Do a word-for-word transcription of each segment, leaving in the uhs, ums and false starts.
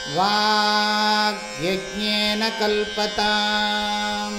வாக்யஜ்ஞேன கல்பதாம்.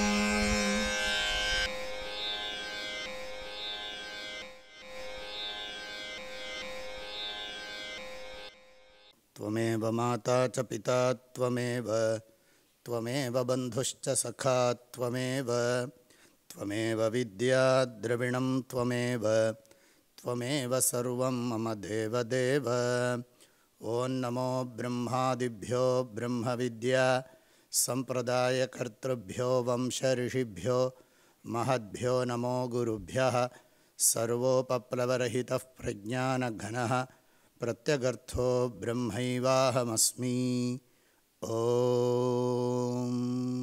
த்வமேவ மாதா ச பிதா த்வமேவ த்வமேவ பந்துஷ்ச சகா த்வமேவ த்வமேவ வித்யா த்ரவிணம் த்வமேவ த்வமேவ சர்வம் மம தேவதேவ. ஓம் நமோ பிரம்மாதிப்யோ பிரம்ம வித்யா சம்பிரதாய கர்த்ருப்யோ வம்ச ரிஷிப்யோ மஹத்யோ நமோ குருப்யः. சர்வோபப்ளவரஹிதः பிரஜ்ஞானகணः பிரத்யகர்த்தோ பிரம்மைவாஹமஸ்மி. ஓம்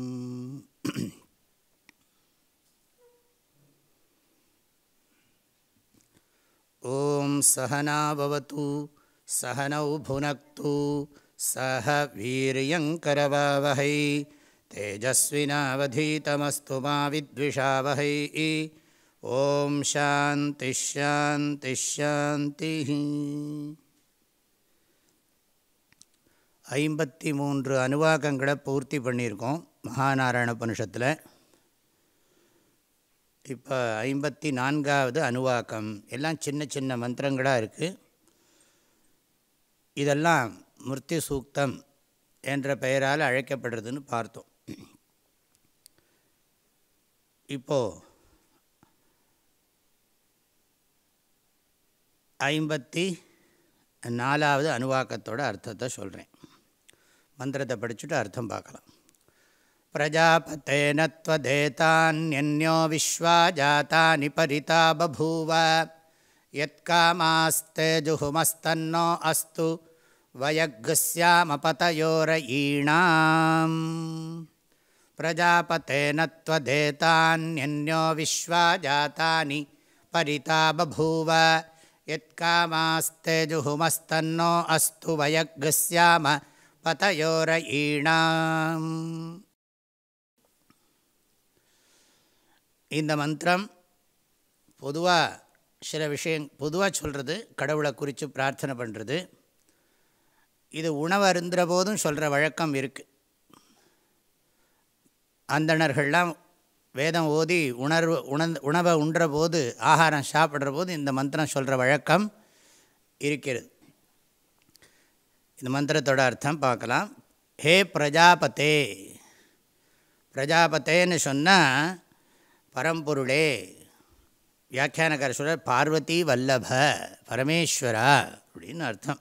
ஓம் சஹனா பவது சஹனௌ புனக்து சஹ வீர்யங்கரவாவஹை தேஜஸ்வினாவதீதமஸ்து மா வித்விஷாவஹை. ஓம் சாந்தி ஷாந்தி ஷாந்தி. ஐம்பத்தி மூன்று அனுவாகங்களை பூர்த்தி பண்ணியிருக்கோம் மகாநாராயண உபனிஷத்தில். இப்போ ஐம்பத்தி நான்காவது அனுவாக்கம். எல்லாம் சின்ன சின்ன மந்திரங்களாக இருக்குது. இதெல்லாம் மிருத்யு சூக்தம் என்ற பெயரால் அழைக்கப்படுறதுன்னு பார்த்தோம். இப்போது ஐம்பத்தி நாலாவது அனுவாக்கத்தோட அர்த்தத்தை சொல்கிறேன். மந்திரத்தை படிச்சுட்டு அர்த்தம் பார்க்கலாம். பிரஜாபதேன த்வதேதான்யன்யோ விஸ்வா ஜாதானி பரிதா பபூவ யத்காமாஸ்தே ஜுஹுமஸ்தன்னோ அஸ்து வயக்ஸ்யாமபதயோரயீணாம். பிரஜாபதேன த்வதேதான்யன்யோ விஸ்வா ஜாதானி பரிதா பபூவ யத்காமாஸ்தே ஜுஹுமஸ்தன்னோ அஸ்து வயக்ஸ்யாம பதயோரயீணாம். இந்த மந்திரம் பொதுவாக சில விஷயம் பொதுவாக சொல்கிறது, கடவுளை குறித்து பிரார்த்தனை பண்ணுறது. இது உணவு அருந்துற போதும் சொல்கிற வழக்கம் இருக்குது. அந்தணர்கள்லாம் வேதம் ஓதி உணர்வு உணர்ந்து உணவை உண்ற போது, ஆகாரம் சாப்பிட்ற போது இந்த மந்திரம் சொல்கிற வழக்கம் இருக்கிறது. இந்த மந்திரத்தோட அர்த்தம் பார்க்கலாம். ஹே பிரஜாபதே. பிரஜாபதேன்னு சொன்னால் பரம்பொருளே. வியாக்கியானக்கார சொல்ற பார்வதி வல்லப பரமேஸ்வரா அப்படின்னு அர்த்தம்.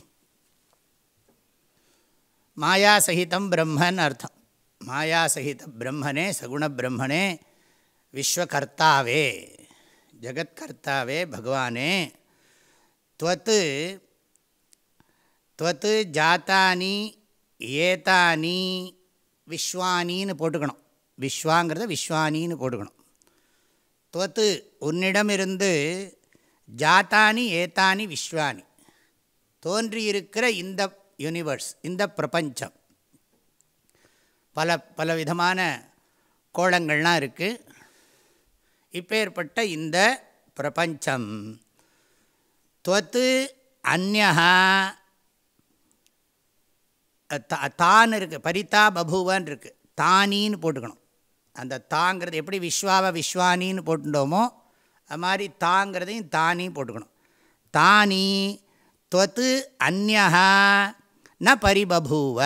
மாயா சகிதம் பிரம்மன் அர்த்தம். மாயா சகித பிரம்மனே, சகுண பிரம்மனே, விஸ்வகர்த்தாவே, ஜகத்கர்த்தாவே, பகவானே. துவத்து துவத்து ஜாத்தானி ஏதானி விஸ்வானின்னு போட்டுக்கணும். விஸ்வாங்கிறத விஸ்வானின்னு போட்டுக்கணும். துவத்து உன்னிடமிருந்து ஜாத்தானி ஏதானி விஸ்வானி தோன்றியிருக்கிற இந்த யூனிவர்ஸ், இந்த பிரபஞ்சம். பல பல விதமான கோளங்கள்லாம் இருக்குது. இப்பேற்பட்ட இந்த பிரபஞ்சம் துவத்து அந்யஹா தான் இருக்குது. பரிதா பபூவன் இருக்குது. தானின்னு போட்டுக்கணும். அந்த தாங்கிறது எப்படி விஸ்வாவை விஸ்வானின்னு போட்டுட்டோமோ அது மாதிரி தாங்கிறதையும் தானின்னு போட்டுக்கணும். தானி துவத்து அந்யஹா ந பரிபபூவ.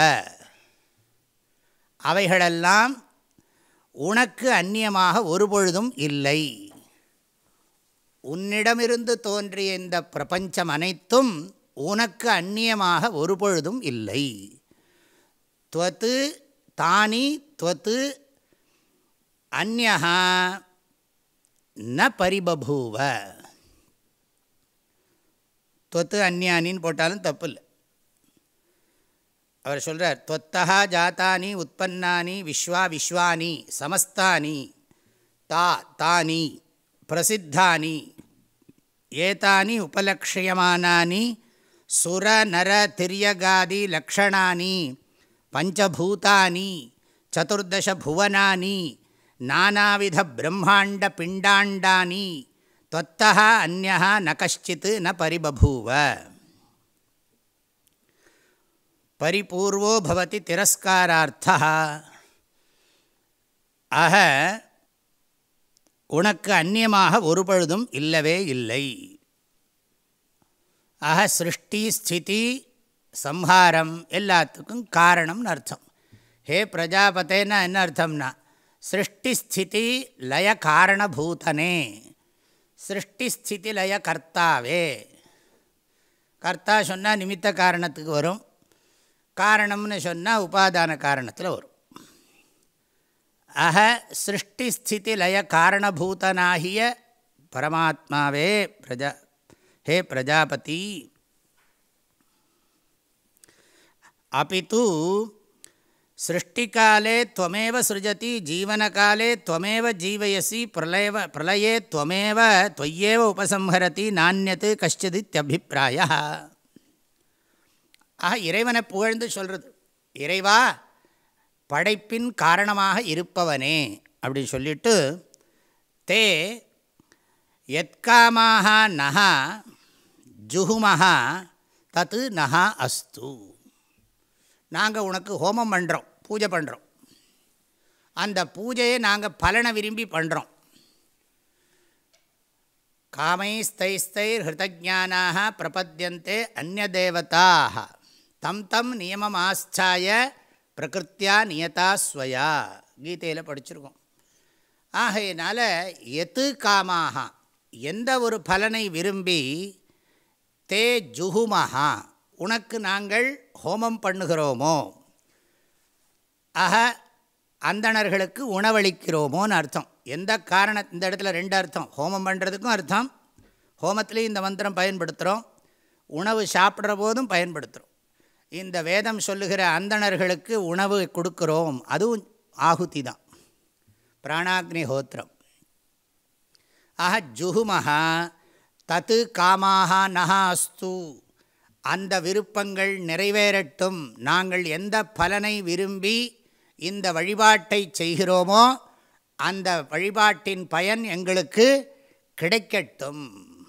அவைகளெல்லாம் உனக்கு அந்நியமாக ஒரு பொழுதும் இல்லை. உன்னிடமிருந்து தோன்றிய இந்த பிரபஞ்சம் அனைத்தும் உனக்கு அந்நியமாக ஒரு பொழுதும் இல்லை. துவத்து தானி துவத்து அந்யஹா ந பரிபபூவ. துவத்து அந்யானின்னு போட்டாலும் தப்பு இல்லை. அவர் சொல்கிறார், துவத்தா ஜாத்தானி உற்பன்னானி விஸ்வா விஸ்வானி சமஸ்தானி தா தானி பிரசித்தானி ஏதானி உபலக்ஷயமானானி சுர நர திரியகாதி லக்ஷணானி பஞ்சபூதானி சதுர்தச புவனானி நானாவித பிரம்மாண்ட பிண்டாண்டானி त्वत्तः अन्यः न कश्चित् न परिबभूव. பரிபூர்வோ பவதி திரஸ்காரார்த்தா. ஆக உனக்கு அந்நியமாக ஒரு பொழுதும் இல்லவே இல்லை. ஆக சிருஷ்டி ஸ்திதி சம்ஹாரம் எல்லாத்துக்கும் காரணம்னு அர்த்தம். ஹே பிரஜாபதேன்னா என்ன அர்த்தம்னா சிருஷ்டி ஸ்திதி லய காரணபூதனே, சிருஷ்டி ஸ்திதி லய கர்த்தாவே. கர்த்தா சொன்னால் நிமித்த காரணத்துக்கு வரும், காரணம்னு சொன்னால் உபாதான காரணத்தில் வரும். ஆக சிருஷ்டி ஸ்திதி லய காரணபூதனாகிய பரமாத்மாவே பிரஜா ஹே பிரஜாபதி. அபிது சிருஷ்டிகாலே த்வமேவ சிருஜதி, ஜீவனகாலே த்வமேவ ஜீவயசி, பிரளய பிரளயே த்வமேவ த்வய்யேவ உபசம்ஹரதி, நானியத்து கஷ்டிதித்யபிப்ராயः. ஆக இறைவனை புகழ்ந்து சொல்கிறது. இறைவா படைப்பின் காரணமாக இருப்பவனே அப்படின்னு சொல்லிட்டு, தே யத்காமாக நஹா ஜுஹுமஹா தத்து நஹா அஸ்து. நாங்கள் உனக்கு ஹோமம் பண்ணுறோம், பூஜை பண்ணுறோம். அந்த பூஜையை நாங்கள் பலனை விரும்பி பண்ணுறோம். காமைஸ்தைஸ்தைர் ஹிருதஜானாக பிரபத்யந்தே அந்நிய தேவதாக தம் தம் நியமம் ஆஸ்சாய பிரகிருத்தியா நியதா ஸ்வயா. கீதையில் படிச்சிருக்கோம். ஆகையினால எது காமாக எந்த ஒரு பலனை விரும்பி, தே ஜுஹுமஹா உனக்கு நாங்கள் ஹோமம் பண்ணுகிறோமோ, ஆக அந்தணர்களுக்கு உணவளிக்கிறோமோன்னு அர்த்தம். எந்த காரண இந்த இடத்துல ரெண்டு அர்த்தம். ஹோமம் பண்ணுறதுக்கும் அர்த்தம், ஹோமத்துலேயும் இந்த மந்திரம் பயன்படுத்துகிறோம், உணவு சாப்பிட்ற போதும் பயன்படுத்துகிறோம். இந்த வேதம் சொல்லுகிற அந்தணர்களுக்கு உணவு கொடுக்குறோம், அதுவும் ஆகுதி தான், பிராணாக்னி ஹோத்திரம். ஆஹ ஜுஹுமஹா தத்து காமாக நஹா அஸ்து, அந்த விருப்பங்கள் நிறைவேறட்டும். நாங்கள் எந்த பலனை விரும்பி இந்த வழிபாட்டை செய்கிறோமோ அந்த வழிபாட்டின் பயன் எங்களுக்கு கிடைக்கட்டும்.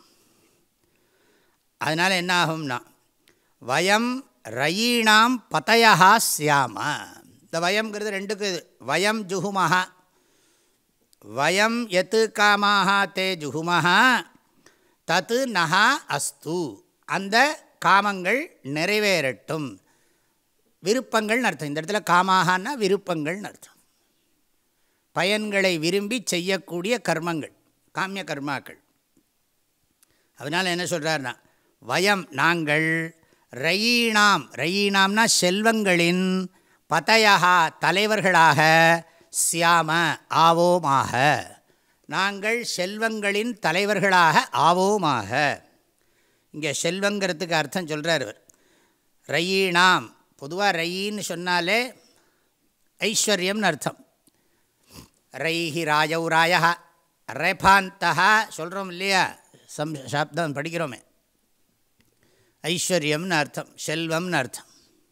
அதனால் என்ன ஆகும்னா, வயம் ரயீணாம் பதயா ஸ்யாம. இந்த வயம்ங்கிறது ரெண்டுக்கு இது. வயம் ஜுஹுமஹா, வயம் எத்து காமாக தே ஜுஹுமஹா தத்து நஹா அஸ்து, அந்த காமங்கள் நிறைவேறட்டும். விருப்பங்கள்னு அர்த்தம். இந்த இடத்துல காமாகனா விருப்பங்கள்னு அர்த்தம். பயன்களை விரும்பி செய்யக்கூடிய கர்மங்கள், காமிய கர்மாக்கள். அதனால் என்ன சொல்கிறார்னா, வயம் நாங்கள், ரயீணாம் ரயீணாம்னா செல்வங்களின், பதயா தலைவர்களாக, சியாம ஆவோமாக நாங்கள் செல்வங்களின் தலைவர்களாக ஆவோமாக. இங்கே செல்வங்கிறதுக்கு அர்த்தம் சொல்கிறார் இவர். ரயீணாம் பொதுவாக ரயின்னு சொன்னாலே ஐஸ்வர்யம்னு அர்த்தம். ரைஹி ராஜௌ ராயா ரேபாந்தா சொல்கிறோம் இல்லையா, சம் சாப்தம் படிக்கிறோமே. ஐஸ்வர்யம்னு அர்த்தம், செல்வம்னு அர்த்தம்.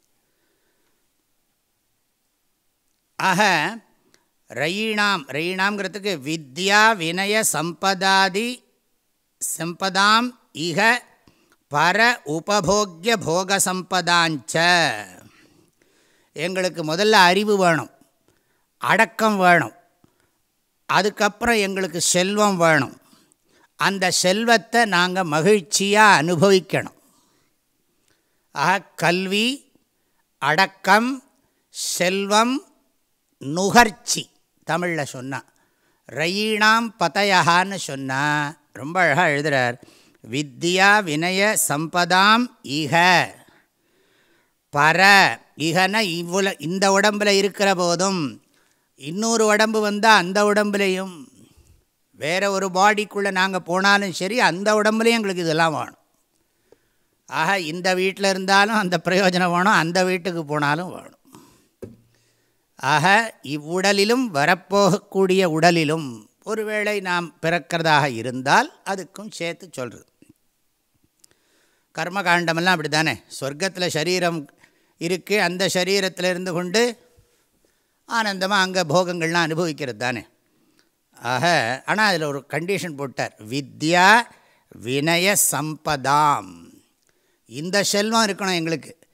ஆக ரயீணாம் ரயீணாம்ங்கிறதுக்கு வித்யா வினய சம்பதாதி சம்பதாம் இக பர உபபோக்ய போக சம்பதாஞ்ச. எங்களுக்கு முதல்ல அறிவு வேணும், அடக்கம் வேணும், அதுக்கப்புறம் எங்களுக்கு செல்வம் வேணும். அந்த செல்வத்தை நாங்கள் மகிழ்ச்சியாக அனுபவிக்கணும். ஆக கல்வி, அடக்கம், செல்வம், நுகர்ச்சி தமிழில் சொன்னால். ரயீணாம் பதயான்னு சொன்னால் ரொம்ப அழகாக எழுதுகிறார். வித்யா வினய சம்பதாம் இக பர. இகன இவ்வளோ இந்த உடம்பில் இருக்கிற போதும், இன்னொரு உடம்பு வந்தால் அந்த உடம்புலையும், வேறு ஒரு பாடிக்குள்ளே நாங்கள் போனாலும் சரி அந்த உடம்புலையும் எங்களுக்கு இதெல்லாம் வேணும். ஆக இந்த வீட்டில் இருந்தாலும் அந்த பிரயோஜனம் வேணும், அந்த வீட்டுக்கு போனாலும் வேணும். ஆக இவ்வுடலிலும் வரப்போகக்கூடிய உடலிலும் ஒருவேளை நாம் பிறக்கிறதாக இருந்தால் அதுக்கும் சேர்த்து சொல்கிறது. கர்மகாண்டமெல்லாம் அப்படி தானே. சொர்க்கத்தில் சரீரம் இருக்குது, அந்த சரீரத்தில் இருந்து கொண்டு ஆனந்தமாக அங்கே போகங்கள்லாம் அனுபவிக்கிறது தானே. ஆக ஆனால் அதில் ஒரு கண்டிஷன் போட்டார், வித்யா வினய சம்பதாம். இந்த செல்வம் இருக்கணும் எங்களுக்கு,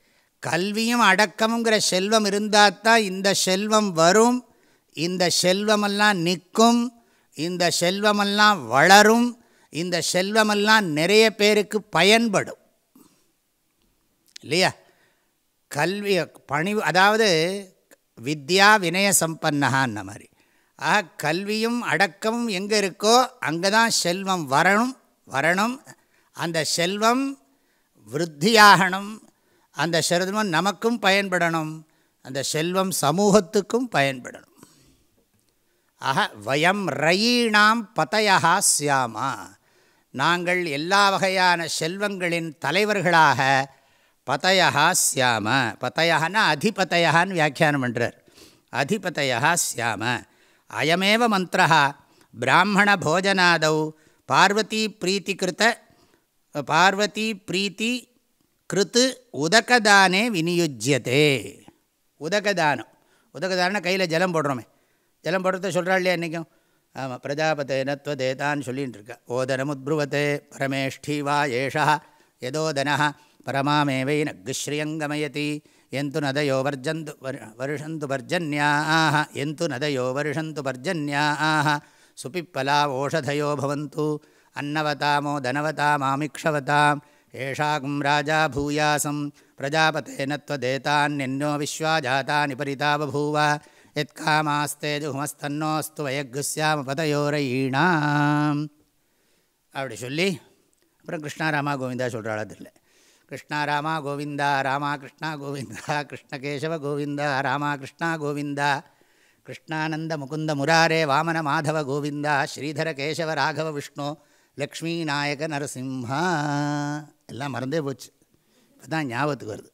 கல்வியும் அடக்கமுங்கிற செல்வம் இருந்தால் தான் இந்த செல்வம் வரும், இந்த செல்வமெல்லாம் நிற்கும், இந்த செல்வமெல்லாம் வளரும், இந்த செல்வமெல்லாம் நிறைய பேருக்கு பயன்படும் இல்லையா? கல்வி பணிவு, அதாவது வித்யா வினய சம்பன்னகான்ன மாதிரி. ஆக கல்வியும் அடக்கமும் எங்கே இருக்கோ அங்கே தான் செல்வம் வரணும் வரணும் அந்த செல்வம் விருத்தியாகணும், அந்த செல்வம் நமக்கும் பயன்படணும், அந்த செல்வம் சமூகத்துக்கும் பயன்படணும். ஆக வயம் ரயீணாம் பதயா ஸ்யாமா, நாங்கள் எல்லா வகையான செல்வங்களின் தலைவர்களாக பதயா ஸ்யாம. பதயன்னா அதிபதயான்னு வியாக்கியானம் பண்ணுறார். அதிபதயா ஸ்யாம. அயமேவ மந்திரா பிராமண போஜனாதௌ பார்வதி பிரீத்தி கிருத்த பார்வதி பிரீத்தி கிருத்து உதகதானே விநியுஜ்யதே. உதகதானம், உதகதானம் கையில் ஜலம் போடுறோமே, ஜலம் போடுறத சொல்கிறாள் இல்லையா இன்றைக்கும்? ஆமாம், பிரஜாபதே நத்வதேதான்னு சொல்லிகிட்டு இருக்கா. ஓதனமுத்ருவத்தே பரமேஷ்டி வா ஏஷா யதோதன பரமாமேவை நக்ஸ்ரீயங்கமயதி எந்து நதயோ வர்ஜந்து வருஷந்து பர்ஜன்யாஹ எந்து நதயோ வருஷந்து பர்ஜன்யாஹ சுபிப்பலா ஓஷதயோ பவந்து அன்னவதாமோ தனவதாமாமிக்ஷவதாம் ஏஷாகும் ராஜா பூயாசம் பிரஜாபதேன த்வதேதான்யன்யோ விஸ்வா ஜாதானி பரிதா பபூவ யத்காமாஸ்தே ஜுஹுமஸ்தன்னோஸ்து வயக்குஸ்யாம பதயோரயீணாம். அப்படி சொல்லி அப்புறம் கிருஷ்ணா ராமா கோவிந்தா சொல்கிறாள். அதில் கிருஷ்ணா ராமா கோவிந்தா, ராமா கிருஷ்ணா கோவிந்தா, கிருஷ்ணகேசவ கோவிந்தா, ராமா கிருஷ்ணா கோவிந்தா, கிருஷ்ணானந்த முகுந்த முராரே வாமன மாதவ கோவிந்தா, ஸ்ரீதர கேசவ ராகவ விஷ்ணு லக்ஷ்மி நாயக நரசிம்ஹா. எல்லாம் மறந்தே போச்சு, இப்போ தான் ஞாபகத்துக்கு வருது.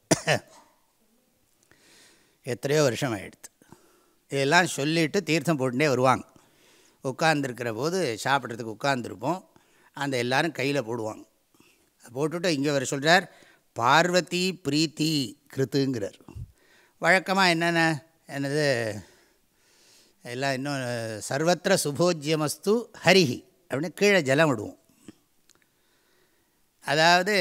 எத்தனையோ வருஷம் ஆகிடுது. இதெல்லாம் சொல்லிவிட்டு தீர்த்தம் போட்டுட்டே வருவாங்க. உட்கார்ந்துருக்கிற போது சாப்பிட்றதுக்கு உட்கார்ந்துருப்போம், அந்த எல்லோரும் கையில் போடுவாங்க. போட்டுவிட்டு இங்கே வர சொல்கிறார் பார்வதி பிரீத்தி கிருத்துங்கிறார். வழக்கமாக என்னென்ன என்னது எல்லாம் இன்னும் சர்வத்திர சுபோஜ்யமஸ்து ஹரிஹி அப்படின்னு கீழே ஜலம் விடுவோம். அதாவது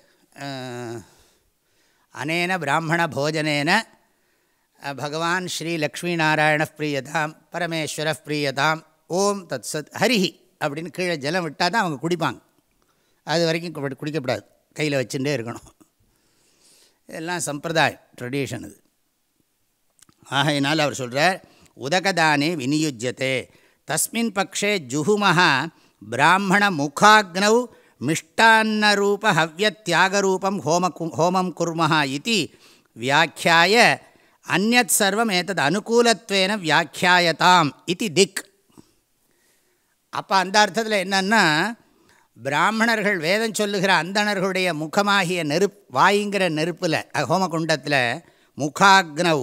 அனேன பிராமண போஜனேன பகவான் ஸ்ரீ லக்ஷ்மி நாராயண பிரியதாம் பரமேஸ்வர பிரியதாம் ஓம் தத் சத் ஹரிஹி அப்படின்னு கீழே ஜலம் விட்டால் தான் அவங்க குடிப்பாங்க. அது வரைக்கும் குடிக்கப்படாது, கையில் வச்சுட்டே இருக்கணும். இதெல்லாம் சம்பிரதாயம், ட்ரெடிஷன் இது. ஆகையினால் அவர் சொல்கிறார் உதகதானே விநியுஜ்யத்தே தஸ்மின் பக்ஷே ஜுஹுமஹ பிராமண முகாக்னௌ மிஷ்டான்னரூப ஹவ்யத்யாகரூபம் ஹோம ஹோமம் குர்மஹ இதி வியாக்கியாய அந்யத் சர்வம் ஏதத் அனுகூலத்வேன வியாக்கியாயதாம் இதி திக். அப்போ அந்த அர்த்தத்தில் என்னன்னா, பிராமணர்கள் வேதம் சொல்லுகிற அந்தணர்களுடைய முகமாகிய நெருப் வாயுங்கிற நெருப்பில் ஹோமகுண்டத்தில் முகாக்னௌ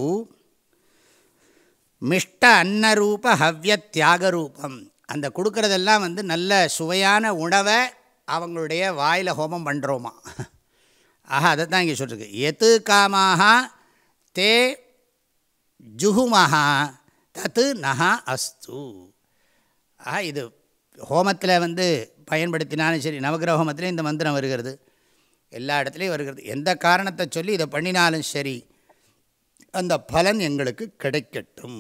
மிஷ்ட அன்னரூப ஹவ்ய தியாகரூபம், அந்த கொடுக்குறதெல்லாம் வந்து நல்ல சுவையான உணவை அவங்களுடைய வாயில் ஹோமம் பண்ணுறோமா. ஆஹா, அதை தான் இங்கே சொல்லிருக்கு. எது காமாக தே ஜுஹுமஹா தத்து நஹா அஸ்து. ஆஹா, இது ஹோமத்தில் வந்து பயன்படுத்தினாலும் சரி, நவகிரக ஹோமத்திலே இந்த மந்திரம் வருகிறது, எல்லா இடத்துலையும் வருகிறது. எந்த காரணத்தை சொல்லி இதை பண்ணினாலும் சரி அந்த பலன் எங்களுக்கு கிடைக்கட்டும்.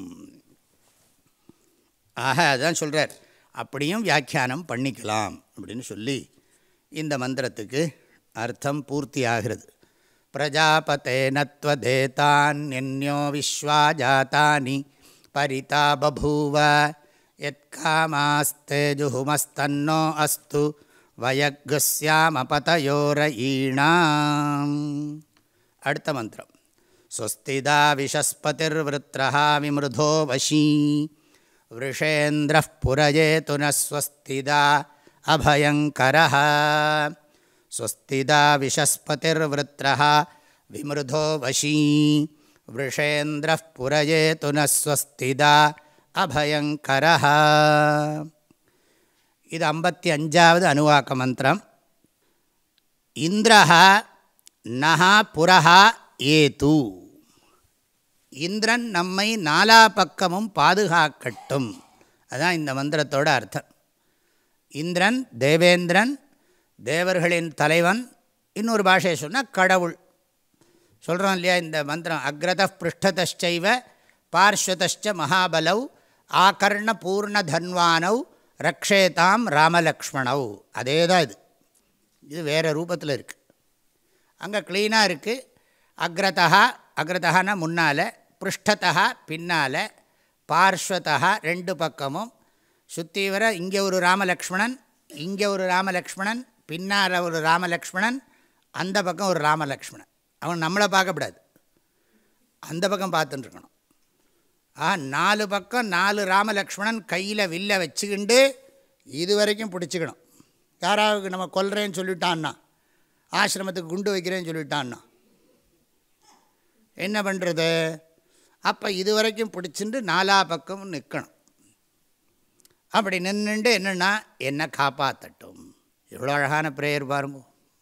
ஆக அதுதான் சொல்கிறார். அப்படியும் வியாக்கியானம் பண்ணிக்கலாம் அப்படின்னு சொல்லி இந்த மந்திரத்துக்கு அர்த்தம் பூர்த்தி ஆகிறது. பிரஜாபதே நத்வதேதான்யன்யோ விஸ்வா ஜாதானி பரிதா பபூவ யத்காமாஸ்தே ஜுஹுமஸ்தன்னோ அஸ்து வயக்ஸ்யாம பதயோரயீணாம். அடுத்த மந்திரம். ஸ்வஸ்திதா விஷஸ்பதிர்விருத்ரஹ விமிருதோ வசீ விருஷேந்திரः புரஜேது ந ஸ்வஸ்திதா அபயங்கரः. ஸ்வஸ்திதா விஷஸ்பதிர்விருத்ரஹ விமிருதோ வசீ விருஷேந்திரः புரஜேது ந ஸ்வஸ்திதா அபயங்கரः. இது ஐம்பத்தி அஞ்சாவது அணுவாக்க மந்திரம். இந்திரஹ நஹா புரஹா ஏது. இந்திரன் நம்மை நாலா பக்கமும் பாதுகாக்கட்டும். அதுதான் இந்த மந்திரத்தோட அர்த்தம். இந்திரன் தேவேந்திரன், தேவர்களின் தலைவன். இன்னொரு பாஷையை சொன்னால் கடவுள், சொல்கிறோம் இல்லையா இந்த மந்திரம், அக்ரத பிருஷ்டதச்சைவ பார்ஸ்வதச்ச மகாபலவ் ஆகர்ண பூர்ண தன்வானவ் ரக்ஷேதாம் ராமலக்ஷ்மணவ். அதே தான் இது. இது வேறு ரூபத்தில் இருக்குது. அங்கே க்ளீனாக இருக்குது. அக்ரதா, அக்ரதகான்னா முன்னால், பிருஷ்டதா பின்னால், பார்ஸ்வதா ரெண்டு பக்கமும் சுற்றி வர. இங்கே ஒரு ராமலக்ஷ்மணன், இங்கே ஒரு ராமலக்ஷ்மணன், பின்னால் ஒரு ராமலக்ஷ்மணன், அந்த பக்கம் ஒரு ராமலக்ஷ்மணன். அவன் நம்மளை பார்க்கக்கூடாது, அந்த பக்கம் பார்த்துட்டுருக்கணும். ஆ நாலு பக்கம் நாலு ராமலக்ஷ்மணன் கையில் வில்ல வச்சுக்கிண்டு இது வரைக்கும் பிடிச்சிக்கணும். யாராவது நம்ம கொல்றேன்னு சொல்லிட்டான்னா, ஆசிரமத்துக்கு குண்டு வைக்கிறேன்னு சொல்லிட்டான்னா என்ன பண்ணுறது? அப்போ இது வரைக்கும் பிடிச்சிட்டு நாலா பக்கமும் நிற்கணும். அப்படி நின்றுண்டு என்னென்னா என்னை காப்பாற்றட்டும். எவ்வளோ அழகான பிரேயர் பாருங்க.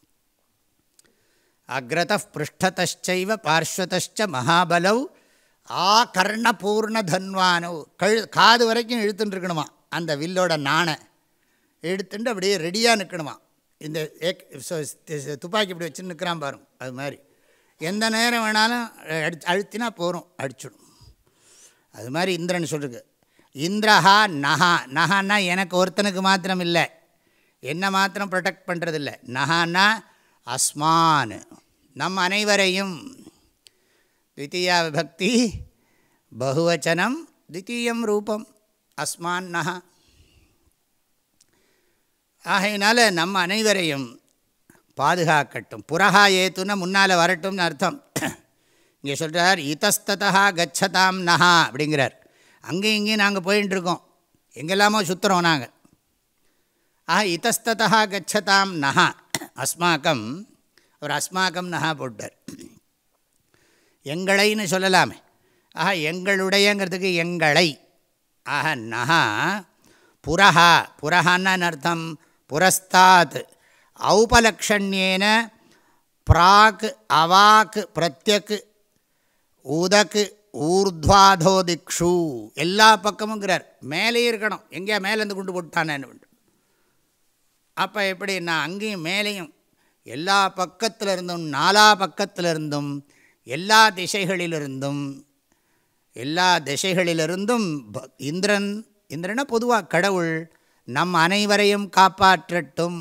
அக்ரத பிருஷ்டதச்சைவ பார்ஸ்வதச்ச மகாபலவ் ஆகர்ண பூர்ண தன்வானவ். கழு காது வரைக்கும் இழுத்துட்டு இருக்கணுமா அந்த வில்லோட நாணை எடுத்துட்டு அப்படியே ரெடியாக நிற்கணுமா. இந்த ஏக் துப்பாக்கி இப்படி வச்சு நிற்கிறான் பாருங்க, அது மாதிரி எந்த நேரம் வேணாலும் அடி அழுத்தினா போகிறோம், அடிச்சுடும். அது மாதிரி இந்திரன் சொல்லிருக்கு. இந்திரஹா நஹா. நஹான்னா எனக்கு ஒருத்தனுக்கு மாத்திரம் இல்லை, என்ன மாத்திரம் ப்ரொடெக்ட் பண்ணுறதில்ல. நஹான்னா அஸ்மான், நம் அனைவரையும். த்விதீயா விபக்தி பகுவச்சனம், த்விதீயம் ரூபம் அஸ்மான் நஹா. ஆகையினால நம்ம அனைவரையும் பாதுகாக்கட்டும். புறஹா ஏத்துன்னா முன்னால் வரட்டும்னு அர்த்தம். இங்கே சொல்கிறார் இதஸ்ததா கச்சதாம் நஹா அப்படிங்கிறார். அங்கேயும் இங்கேயும் நாங்கள் போயின்னு இருக்கோம், எங்கெல்லாமோ சுற்றுறோம் நாங்கள். ஆஹா இதஸ்ததா கச்சதாம் நஹா. அஸ்மாக்கம், அவர் அஸ்மாக்கம் நஹா போட்டார். எங்களைன்னு சொல்லலாமே. ஆஹா எங்களுடையங்கிறதுக்கு எங்களை. ஆஹா நஹா புரஹா. புரஹான்னு அர்த்தம் புரஸ்தாத் ஔபலக்ஷண்யேன பிராக் அவாக் பிரத்யக் உதக் ஊர்த்வாதோ திக்ஷு. எல்லா பக்கமுங்கிறார். மேலேயே இருக்கணும். எங்கேயா மேலேருந்து கொண்டு போட்டானேன்னு உண்டு. அப்போ எப்படி நான் அங்கேயும் மேலேயும் எல்லா பக்கத்தில் இருந்தும் நாலா பக்கத்தில் இருந்தும் எல்லா திசைகளிலிருந்தும் எல்லா திசைகளிலிருந்தும் இந்திரன், இந்திரனா பொதுவாக கடவுள், நம் அனைவரையும் காப்பாற்றட்டும்.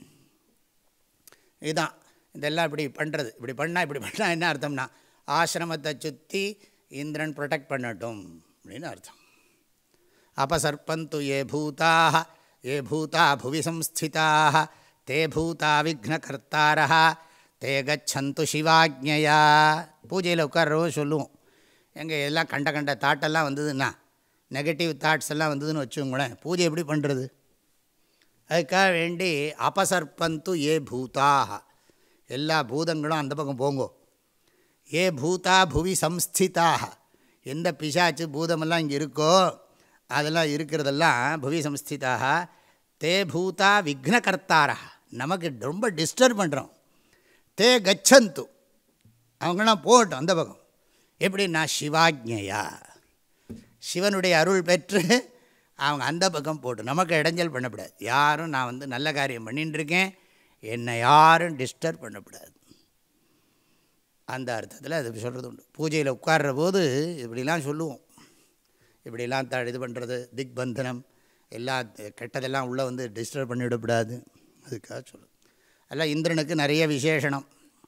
இதுதான் இதெல்லாம் இப்படி பண்ணுறது. இப்படி பண்ணால் இப்படி பண்ணால் என்ன அர்த்தம்னா ஆசிரமத்தை சுற்றி இந்திரன் ப்ரொடெக்ட் பண்ணட்டும் அப்படின்னு அர்த்தம். அபசர்பந்து ஏ பூதாக ஏ பூதா புவி சம்ஸ்திதாக தே பூதா விக்னகர்த்தாரः தே கச்சந்து சிவாஜ்ஞயா. பூஜையில் உட்கார்றவோ சொல்லுவோம், எங்கள் எல்லாம் கண்ட கண்ட தாட்டெல்லாம் வந்ததுன்னா, நெகட்டிவ் தாட்ஸ் எல்லாம் வந்ததுன்னு வச்சுக்கோங்களேன், பூஜை எப்படி பண்ணுறது? அதுக்காக வேண்டி அபசர்பந்து ஏ பூதாக, எல்லா பூதங்களும் அந்த பக்கம் போங்கோ. ஏ பூதா புவி சம்ஸ்திதாக, எந்த பிசாச்சு பூதமெல்லாம் இங்கே இருக்கோ அதெல்லாம் இருக்கிறதெல்லாம் புவி சம்ஸ்திதாக. தே பூதா விக்னகர்த்தாரா, நமக்கு ரொம்ப டிஸ்டர்ப் பண்ணுறோம். தே கச்சந்து, அவங்களாம் போகட்டும் அந்த பக்கம். எப்படின்னா சிவாஜ்ஞையா, சிவனுடைய அருள் பெற்று அவங்க அந்த பக்கம் போட்டு நமக்கு இடைஞ்சல் பண்ணக்கூடாது. யாரும் நான் வந்து நல்ல காரியம் பண்ணிட்டுருக்கேன், என்னை யாரும் டிஸ்டர்ப் பண்ணக்கூடாது. அந்த அர்த்தத்தில் அது சொல்கிறது உண்டு. பூஜையில் உட்கார்ற போது இப்படிலாம் சொல்லுவோம். இப்படிலாம் த இது பண்ணுறது, திக்பந்தனம், எல்லா கெட்டதெல்லாம் உள்ளே வந்து டிஸ்டர்ப் பண்ணிவிடக்கூடாது. அதுக்காக சொல்லுது. அதெல்லாம் இந்திரனுக்கு நிறைய விசேஷனம்.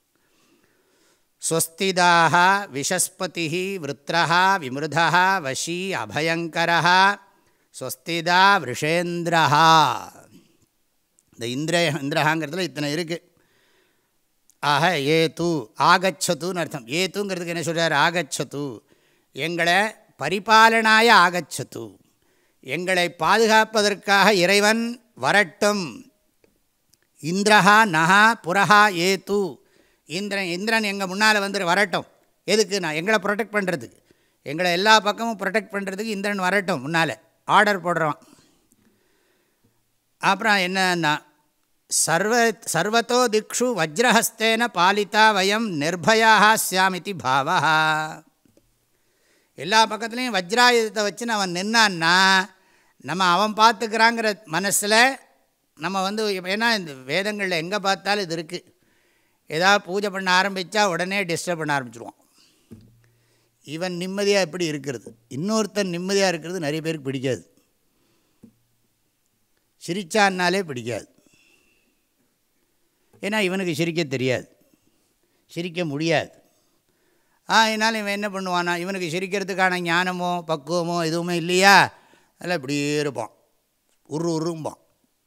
ஸ்வஸ்திதாக விஷஸ்பதி விருத்ரஹா விமிருதா வஷீ அபயங்கரஹா ஸ்வஸ்திதா விஷேந்திரஹா. இந்த இந்திர இந்திரஹாங்கிறதுல இத்தனை இருக்குது. ஆக ஏ தூ ஆகச்சத்துன்னு அர்த்தம். ஏ தூங்கிறதுக்கு என்ன சொல்கிறார்? ஆகச்சத்து, எங்களை பரிபாலனாய ஆகச்சத்து, எங்களை பாதுகாப்பதற்காக இறைவன் வரட்டும். இந்திரஹா நஹா புரஹா ஏ தூ. இந்திரன் இந்திரன் எங்கள் முன்னால் வந்து வரட்டும். எதுக்கு? நான் எங்களை ப்ரொடெக்ட் பண்ணுறதுக்கு, எங்களை எல்லா பக்கமும் ப்ரொடெக்ட் பண்ணுறதுக்கு இந்திரன் வரட்டும் முன்னால் ஆர்டர் போடுறான். அப்புறம் என்னன்னா சர்வ சர்வத்தோ திக்ஷு வஜ்ரஹஸ்தேன பாலிதா வயம் நிர்பயாக ஸ்யாமிதி பாவா. எல்லா பக்கத்துலேயும் வஜ்ராயுதத்தை வச்சு அவன் நின்னான்னா நம்ம அவன் பார்த்துக்கிறாங்கிற மனசில் நம்ம வந்து, ஏன்னா இந்த வேதங்களில் எங்கே பார்த்தாலும் இது இருக்குது. ஏதாவது பூஜை பண்ண ஆரம்பித்தா உடனே டிஸ்டர்ப் பண்ண ஆரம்பிச்சிடுவான். இவன் நிம்மதியாக எப்படி இருக்கிறது? இன்னொருத்தன் நிம்மதியாக இருக்கிறது நிறைய பேருக்கு பிடிக்காது. சிரிச்சான்னாலே பிடிக்காது. ஏன்னா இவனுக்கு சிரிக்க தெரியாது, சிரிக்க முடியாது. அதனால் இவன் என்ன பண்ணுவானா, இவனுக்கு சிரிக்கிறதுக்கான ஞானமோ பக்குவமோ எதுவுமே இல்லையா, அதில் இப்படியே இருப்பான், உரு உரும்பான்.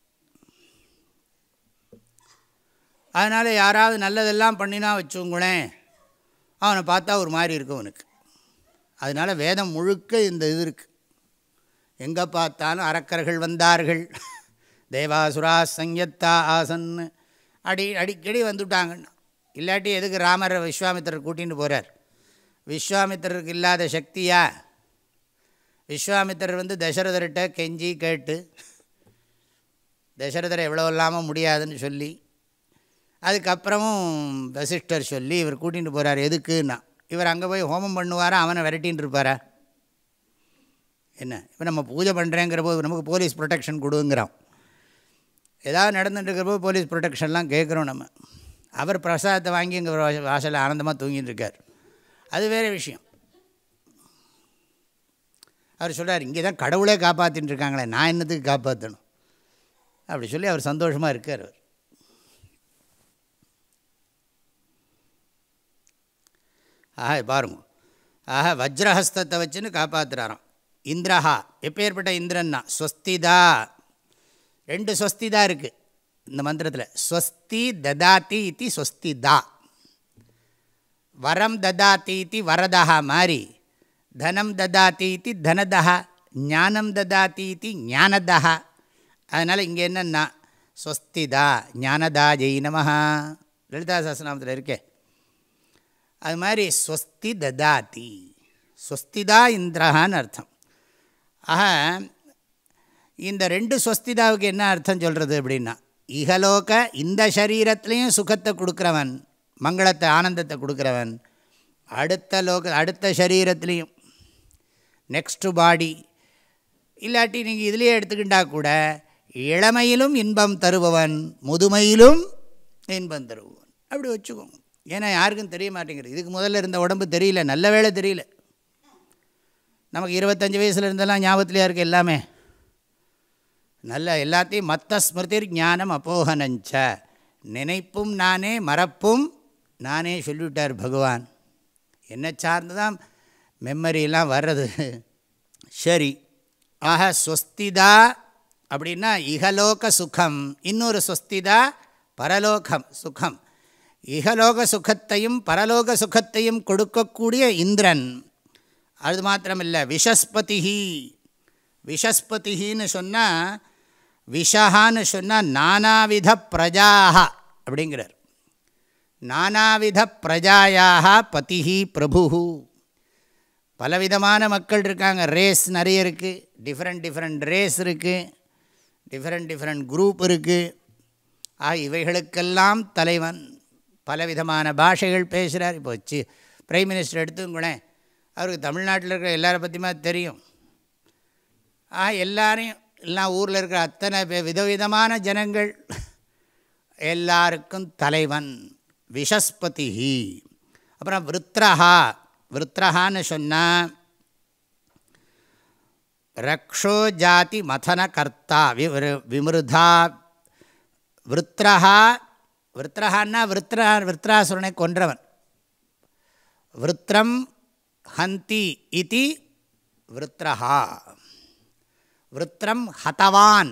அதனால் யாராவது நல்லதெல்லாம் பண்ணினா வச்சுங்களேன், அவனை பார்த்தா ஒரு மாதிரி இருக்கும் அவனுக்கு. அதனால் வேதம் முழுக்க இந்த இது இருக்குது. எங்கே பார்த்தாலும் அரக்கர்கள் வந்தார்கள், தேவாசுரா சங்கத்தா ஆசன்னு அடி அடிக்கடி வந்துவிட்டாங்கன்னா. இல்லாட்டி எதுக்கு ராமர் விஸ்வாமித்திரர் கூட்டின்னு போகிறார்? விஸ்வாமித்திரருக்கு இல்லாத சக்தியா? விஸ்வாமித்திரர் வந்து தசரதர்கிட்ட கெஞ்சி கேட்டு, தசரதரை எவ்வளோ இல்லாமல் முடியாதுன்னு சொல்லி, அதுக்கப்புறமும் வசிஷ்டர் சொல்லி இவர் கூட்டிகிட்டு போகிறார். எதுக்குன்னா, இவர் அங்கே போய் ஹோமம் பண்ணுவாரா, அவனை விரட்டின்னு இருப்பாரா என்ன? இப்போ நம்ம பூஜை பண்ணுறேங்கிற போது நமக்கு போலீஸ் ப்ரொடெக்ஷன் கொடுங்கிறோம். ஏதாவது நடந்துட்டுருக்கிற போது போலீஸ் ப்ரொடெக்ஷன்லாம் கேட்குறோம் நம்ம. அவர் பிரசாதத்தை வாங்கி எங்கள் வாசலில் ஆனந்தமாக தூங்கிட்டு இருக்கார், அது வேறு விஷயம். அவர் சொல்கிறார், இங்கே தான் கடவுளே காப்பாற்றின்னு இருக்காங்களே, நான் என்னத்துக்கு காப்பாற்றணும் அப்படி சொல்லி அவர் சந்தோஷமாக இருக்கார். அவர் ஆஹா பாருங்க, ஆஹா வஜ்ரஹஸ்தத்தை வச்சுன்னு காப்பாற்றுறாராம். இந்திரஹா எப்பேற்பட்ட இந்திரன்னா, ஸ்வஸ்திதா. ரெண்டு ஸ்வஸ்திதா இருக்குது இந்த மந்திரத்தில். ஸ்வஸ்தி ததாதி இத்தி ஸ்வஸ்திதா. வரம் ததாதி இத்தி வரதா மாதிரி, தனம் ததாதி இத்தி தனதா, ஞானம் ததாதி இத்தி ஞானதா. அதனால் இங்கே என்னன்னா ஸ்வஸ்திதா ஞானதா ஜெய் நமஹ, லலிதா சஹஸ்ரநாமத்தில் இருக்கே. அது மாதிரி ஸ்வஸ்தி ததாதி, ஸ்வஸ்திதா இந்திரஹான்னு அர்த்தம். ஆக இந்த ரெண்டு ஸ்வஸ்திதாவுக்கு என்ன அர்த்தம் சொல்கிறது அப்படின்னா, இகலோக இந்த சரீரத்துலேயும் சுகத்தை கொடுக்குறவன், மங்களத்தை ஆனந்தத்தை கொடுக்குறவன், அடுத்த லோக அடுத்த சரீரத்துலேயும் நெக்ஸ்ட்டு பாடி, இல்லாட்டி நீங்கள் இதிலே எடுத்துக்கிட்டா கூட இளமையிலும் இன்பம் தருபவன், முதுமையிலும் இன்பம் தருபவன், அப்படி வச்சுக்கோங்க. ஏன்னா யாருக்கும் தெரிய மாட்டேங்கிறது. இதுக்கு முதல்ல இருந்த உடம்பு தெரியல, நல்ல வேளை தெரியல. நமக்கு இருபத்தஞ்சி வயசில் இருந்தெல்லாம் ஞாபகத்துலையா இருக்குது எல்லாமே. நல்ல எல்லாத்தையும் மத்த ஸ்மிருதிர் ஞானம் அப்போகனஞ்ச, நினைப்பும் நானே மறப்பும் நானே சொல்லிவிட்டார் பகவான். என்ன சார்ந்து தான் மெமரியெல்லாம் வர்றது. சரி, ஆக ஸ்வஸ்திதா அப்படின்னா இகலோக சுகம், இன்னொரு ஸ்வஸ்திதா பரலோகம் சுகம். இகலோக சுகத்தையும் பரலோக சுகத்தையும் கொடுக்கக்கூடிய இந்திரன். அது மாத்திரமில்லை, விஷஸ்பதிஹி. விஷஸ்பதிஹின்னு சொன்னால், விஷஹான்னு சொன்னால் நானாவித பிரஜாக அப்படிங்கிறார். நானாவித பிரஜாயாக பதிஹி பிரபு. பலவிதமான மக்கள் இருக்காங்க, ரேஸ் நிறைய இருக்குது, டிஃப்ரெண்ட் டிஃப்ரெண்ட் ரேஸ் இருக்குது, டிஃப்ரெண்ட் டிஃப்ரெண்ட் குரூப் இருக்குது. ஆ இவைகளுக்கெல்லாம் தலைவன். பலவிதமான பாஷைகள் பேசுகிறார். இப்போ வச்சு பிரைம் மினிஸ்டர் எடுத்துங்களேன், அவருக்கு தமிழ்நாட்டில் இருக்கிற எல்லாரை பற்றியுமா தெரியும். ஆ எல்லாரையும் எல்லாம் ஊரில் இருக்கிற அத்தனை விதவிதமான ஜனங்கள் எல்லாருக்கும் தலைவன் விஷஸ்பதிஹி. அப்புறம் விருத்ரஹா. விருத்ரஹான்னு சொன்னால் ரக்ஷோ ஜாதி மதன கர்த்தா விமிருதா. விருத்ரஹா, விருத்ரஹான்னா விருத்ரா விருத்ராசுரனை கொன்றவன். விருத்ரம் ஹந்தி இதி விருத்ரஹா. விருத்ரம் ஹதவான்,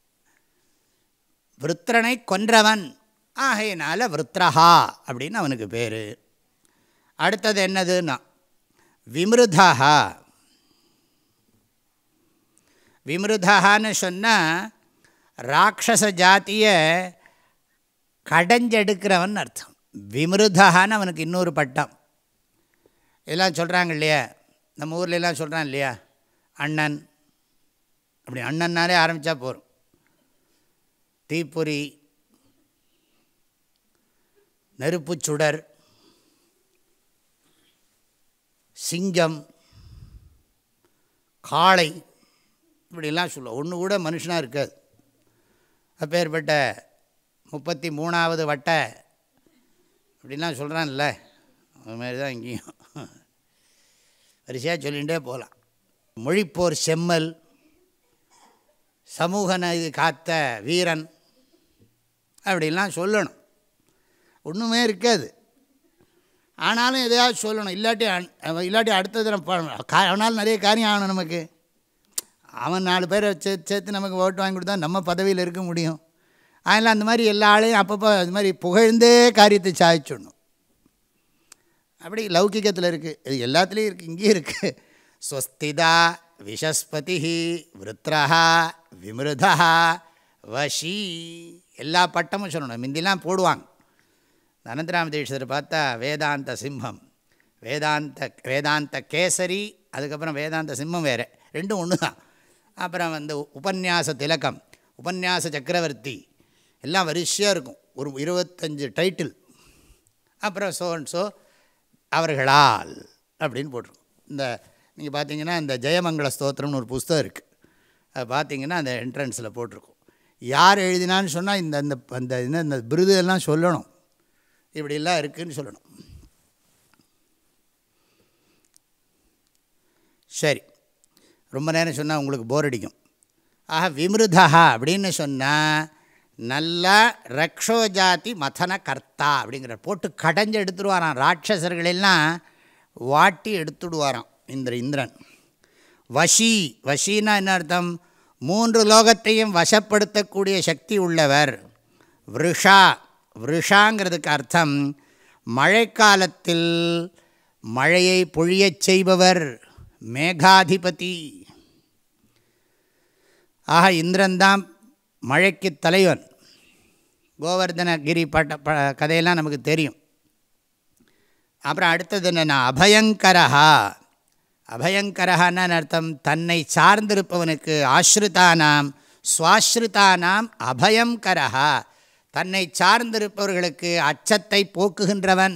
விருத்ரனை கொன்றவன், ஆகையினால விருத்ரஹா அப்படின்னு அவனுக்கு பேர். அடுத்தது என்னதுன்னா விமிருதா. விமிருதான்னு சொன்னால் ராட்சச ஜாத்தியை கடைஞ்செடுக்கிறவன் அர்த்தம். விமிருதான்னு அவனுக்கு இன்னொரு பட்டம். இதெல்லாம் சொல்கிறாங்க இல்லையா, நம்ம ஊரில் எல்லாம் சொல்கிறான் இல்லையா, அண்ணன் அப்படி. அண்ணன்னாலே ஆரம்பித்தா போகிறோம். தீப்பொறி, நெருப்புச்சுடர், சிங்கம், காளை, இப்படிலாம் சொல்லுவோம். ஒன்று கூட மனுஷனாக இருக்காது. அப்பேற்பட்ட முப்பத்தி மூணாவது வட்ட அப்படின்லாம் சொல்கிறான்ல, அது மாதிரி தான் இங்கேயும் வரிசையாக சொல்லிகிட்டே போகலாம். மொழிப்போர் செம்மல், சமூக இது காத்த வீரன் அப்படின்லாம் சொல்லணும். ஒன்றுமே இருக்காது, ஆனாலும் எதையாவது சொல்லணும். இல்லாட்டி இல்லாட்டி அடுத்த தினம் அவனால் நிறைய காரியம் ஆகணும் நமக்கு. அவன் நாலு பேரை சேர்த்து சேர்த்து நமக்கு ஓட்டு வாங்கி கொடுத்தா நம்ம பதவியில் இருக்க முடியும். அதனால் அந்த மாதிரி எல்லா ஆளையும் அப்பப்போ அது மாதிரி புகழ்ந்தே காரியத்தை சாதிச்சிடணும். அப்படி லௌகிகத்தில் இருக்குது, இது எல்லாத்துலேயும் இருக்குது, இங்கேயும் இருக்குது. ஸ்வஸ்திதா விஷஸ்பதி விருத்ரா விமிருதா வஷி, எல்லா பட்டமும் சொல்லணும். முந்திலாம் போடுவாங்க. அனந்தராம தீட்சிதர் பார்த்தா வேதாந்த சிம்மம், வேதாந்த வேதாந்த கேசரி, அதுக்கப்புறம் வேதாந்த சிம்மம் வேறு, ரெண்டும் ஒன்று தான். அப்புறம் வந்து உபன்யாச திலகம், உபன்யாச சக்கரவர்த்தி, எல்லாம் வரிசையாக இருக்கும், ஒரு இருபத்தஞ்சு டைட்டில். அப்புறம் சோ அண்ட் ஸோ அவர்களால் அப்படின்னு போட்டிருக்கும். இந்த நீங்கள் பார்த்தீங்கன்னா இந்த ஜெயமங்கள ஸ்தோத்திரம்னு ஒரு புஸ்தகம் இருக்குது, அதை பார்த்தீங்கன்னா அந்த என்ட்ரன்ஸில் போட்டிருக்கும். யார் எழுதினான்னு சொன்னால் இந்த அந்த அந்த என்ன இந்த விருது எல்லாம் சொல்லணும், இப்படிலாம் இருக்குதுன்னு சொல்லணும். சரி, ரொம்ப நேரம் சொன்னால் உங்களுக்கு போர் அடிக்கும். ஆக விமிருதா அப்படின்னு சொன்னால் நல்லா ரக்ஷோஜாதி மதன கர்த்தா அப்படிங்கிற போட்டு கடைஞ்சு எடுத்துடுவாராம். ராட்சசர்களெல்லாம் வாட்டி எடுத்துடுவாராம் இந்திர இந்திரன். வஷி, வஷின்னா என்ன அர்த்தம்? மூன்று லோகத்தையும் வசப்படுத்தக்கூடிய சக்தி உள்ளவர். விருஷா, விருஷாங்கிறதுக்கு அர்த்தம் மழைக்காலத்தில் மழையை பொழியச் செய்பவர், மேகாதிபதி. ஆக இந்திரன்தான் மழைக்கு தலைவன். கோவர்தனகிரி பட்ட ப கதையெல்லாம் நமக்கு தெரியும். அப்புறம் அடுத்தது என்னென்னா அபயங்கரஹா. அபயங்கரஹான்னு அர்த்தம் தன்னை சார்ந்திருப்பவனுக்கு, ஆஸ்ரிதானாம் ஸ்வாஸ்ரிதானாம் அபயங்கரஹா, தன்னை சார்ந்திருப்பவர்களுக்கு அச்சத்தை போக்குகின்றவன்,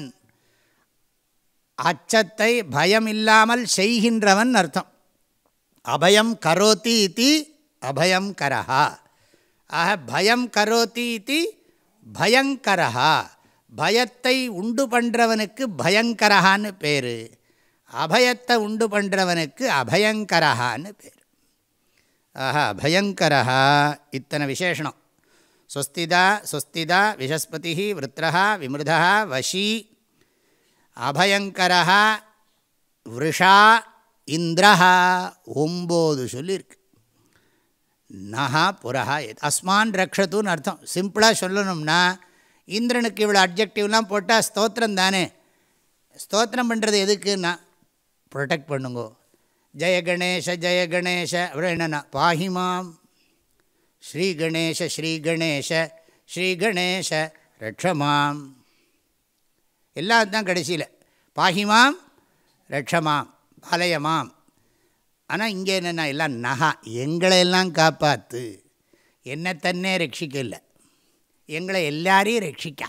அச்சத்தை பயம் இல்லாமல் செய்கின்றவன் அர்த்தம். அபயம் கரோதி இதி அபயம் கரஹா. ஆக பயம் கரோதி இதி பயங்கரஹா, பயத்தை உண்டு பண்ணுறவனுக்கு பயங்கரஹான்னு பேர், அபயத்தை உண்டு பண்ணுறவனுக்கு அபயங்கரஹான்னு பேர். ஆஹா, அபயங்கரஹா இத்தனை விசேஷனம். ஸ்வஸ்திதா ஸ்வஸ்திதா விஷஸ்பதி விருத்ரா விமிருதா வஷி அபயங்கரஹா விருஷா இந்திரஹா. ஒம்போது சொல்லியிருக்கு. நஹா புரஹா அஸ்மான் ரக்ஷத்துன்னு அர்த்தம். சிம்பிளாக சொல்லணும்னா இந்திரனுக்கு இவ்வளோ அப்ஜெக்டிவ்லாம் போட்டால் ஸ்தோத்திரம் தானே. ஸ்தோத்திரம் பண்ணுறது எதுக்குன்னா ப்ரொடெக்ட் பண்ணுங்கோ. ஜெய கணேஷ ஜெய கணேஷ அப்புறம் என்னென்னா பாஹிமாம், ஸ்ரீ கணேஷ ஸ்ரீ கணேஷ ஸ்ரீ கணேஷ ரட்சமாம், எல்லாம் தான் கடைசியில் பாஹிமாம் ரட்சமாம் பாலயமாம். ஆனால் இங்கே என்னென்னா எல்லாம் நகா, எங்களையெல்லாம் காப்பாற்று, என்னை தன்னே ரட்சிக்கல, எங்களை எல்லாரையும் ரட்சிக்கா,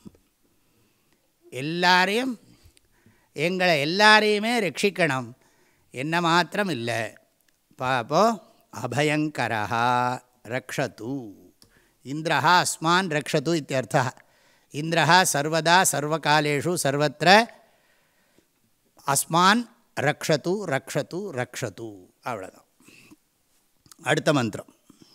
எல்லாரையும் எங்களை எல்லாரையுமே ரட்சிக்கணும், என்ன மாத்திரம் இல்லை. பாப்போ அபயங்கரஹா ரக்ஷது இந்திரஹா அஸ்மான் ரக்ஷது இத்தியர்த்தா. இந்திரஹா சர்வதா சர்வகாலேஷு சர்வத்திர அஸ்மான் ரக்ஷது ரக்ஷது ரக்ஷது. அவ்வளோதான். அடுத்த மந்திரம்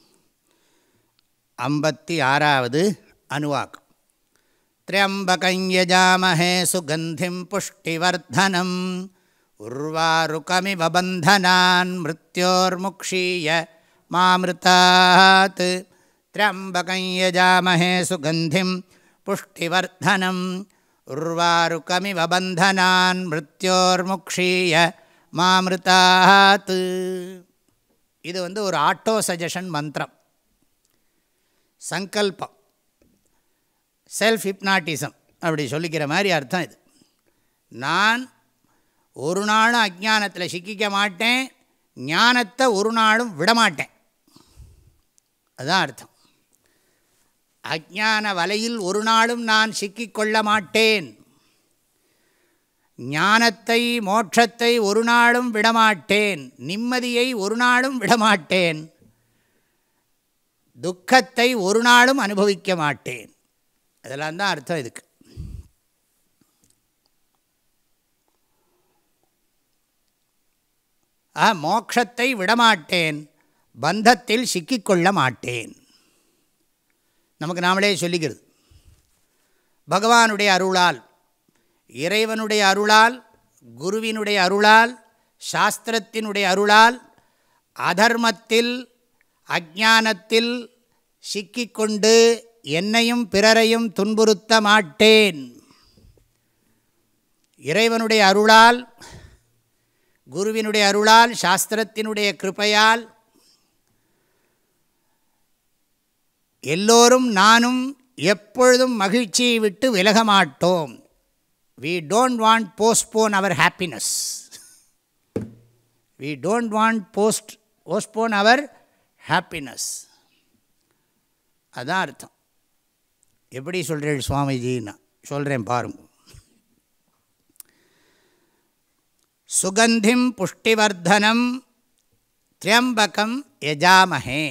ஐம்பத்தி ஆறாவது அனுவாக்கம். த்ர்யம்பகம் யஜாமஹே சுகந்திம் புஷ்டிவர்தனம் உர்வாருகமிவ பந்தனான் மிருத்யோர்முக்ஷீய மாமிருதாத். த்ர்யம்பகம் யஜாமஹே சுகந்திம் புஷ்டிவர்தனம் உர்வாருகமிவ பந்தனான் மிருத்யோர்முக்ஷீய மாமிருதாத். இது வந்து ஒரு ஆட்டோ சஜஷன் மந்திரம், சங்கல்பம், செல்ஃப் ஹிப்னாட்டிசம் அப்படி சொல்லிக்கிற மாதிரி அர்த்தம் இது. நான் ஒரு நாளும் அஜ்ஞானத்தில் சிக்கிக்க மாட்டேன், ஞானத்தை ஒரு நாளும் விடமாட்டேன், அதுதான் அர்த்தம். அஜ்ஞான வலையில் ஒரு நாளும் நான் சிக்கிக்கொள்ள மாட்டேன், ஞானத்தை மோட்சத்தை ஒரு நாளும் விடமாட்டேன், நிம்மதியை ஒரு நாளும் விடமாட்டேன், துக்கத்தை ஒரு நாளும் அனுபவிக்க மாட்டேன். அதெல்லாம் தான் அர்த்தம் இதுக்கு. ஆ மோட்சத்தை விடமாட்டேன், பந்தத்தில் சிக்கிக்கொள்ள மாட்டேன். நமக்கு நாமளே சொல்லிக்கிறது. பகவானுடைய அருளால், இறைவனுடைய அருளால், குருவினுடைய அருளால், சாஸ்திரத்தினுடைய அருளால் அதர்மத்தில் அஞ்ஞானத்தில் சிக்கிக்கொண்டு என்னையும் பிறரையும் துன்புறுத்த மாட்டேன். இறைவனுடைய அருளால், குருவினுடைய அருளால், சாஸ்திரத்தினுடைய கிருபையால் எல்லோரும் நானும் எப்பொழுதும் மகிழ்ச்சியை விட்டு விலக மாட்டோம். We don't want postpone our happiness. We don't want post postpone our happiness. அதான் அர்த்தம். எப்படி சொல்கிறேன் சுவாமிஜின்னா சொல்கிறேன் பாருங்க. சுகந்திம் புஷ்டிவர்தனம் த்ரியம்பகம் யஜாமஹே.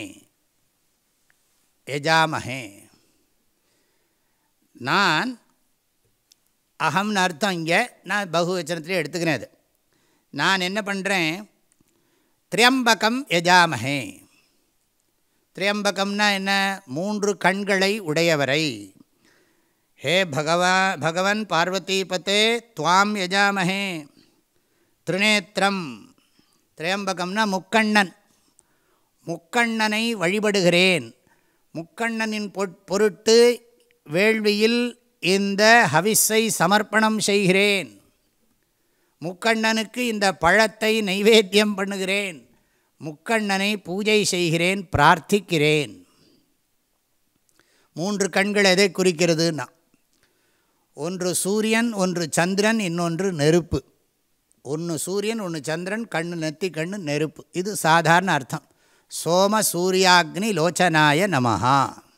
யஜாமஹே நான் அகம்னு அர்த்தம். இங்கே நான் பகுவச்சனத்திலே எடுத்துக்கிறேன். அது நான் என்ன பண்ணுறேன், த்ரியம்பகம் யஜாமஹே. த்ரியம்பகம்னா என்ன, மூன்று கண்களை உடையவரை. ஹே பகவா பகவன் பார்வதிபதே துவாம் யஜாமஹே. திருநேத்திரம், திரியம்பகம்னா முக்கண்ணன். முக்கண்ணனை வழிபடுகிறேன். முக்கண்ணனின் பொருட்டு வேள்வியில் இந்த ஹவிஸை சமர்ப்பணம் செய்கிறேன். முக்கண்ணனுக்கு இந்த பழத்தை நைவேத்தியம் பண்ணுகிறேன். முக்கண்ணனை பூஜை செய்கிறேன், பிரார்த்திக்கிறேன். மூன்று கண்கள் எதை குறிக்கிறதுனா, ஒன்று சூரியன், ஒன்று சந்திரன், இன்னொன்று நெருப்பு. ஒன்று சூரியன், ஒன்று சந்திரன், கண்ணு நெத்தி கண்ணு நெருப்பு. இது சாதாரண அர்த்தம். சோம சூர்யாக்னி லோச்சனாய நமஹா,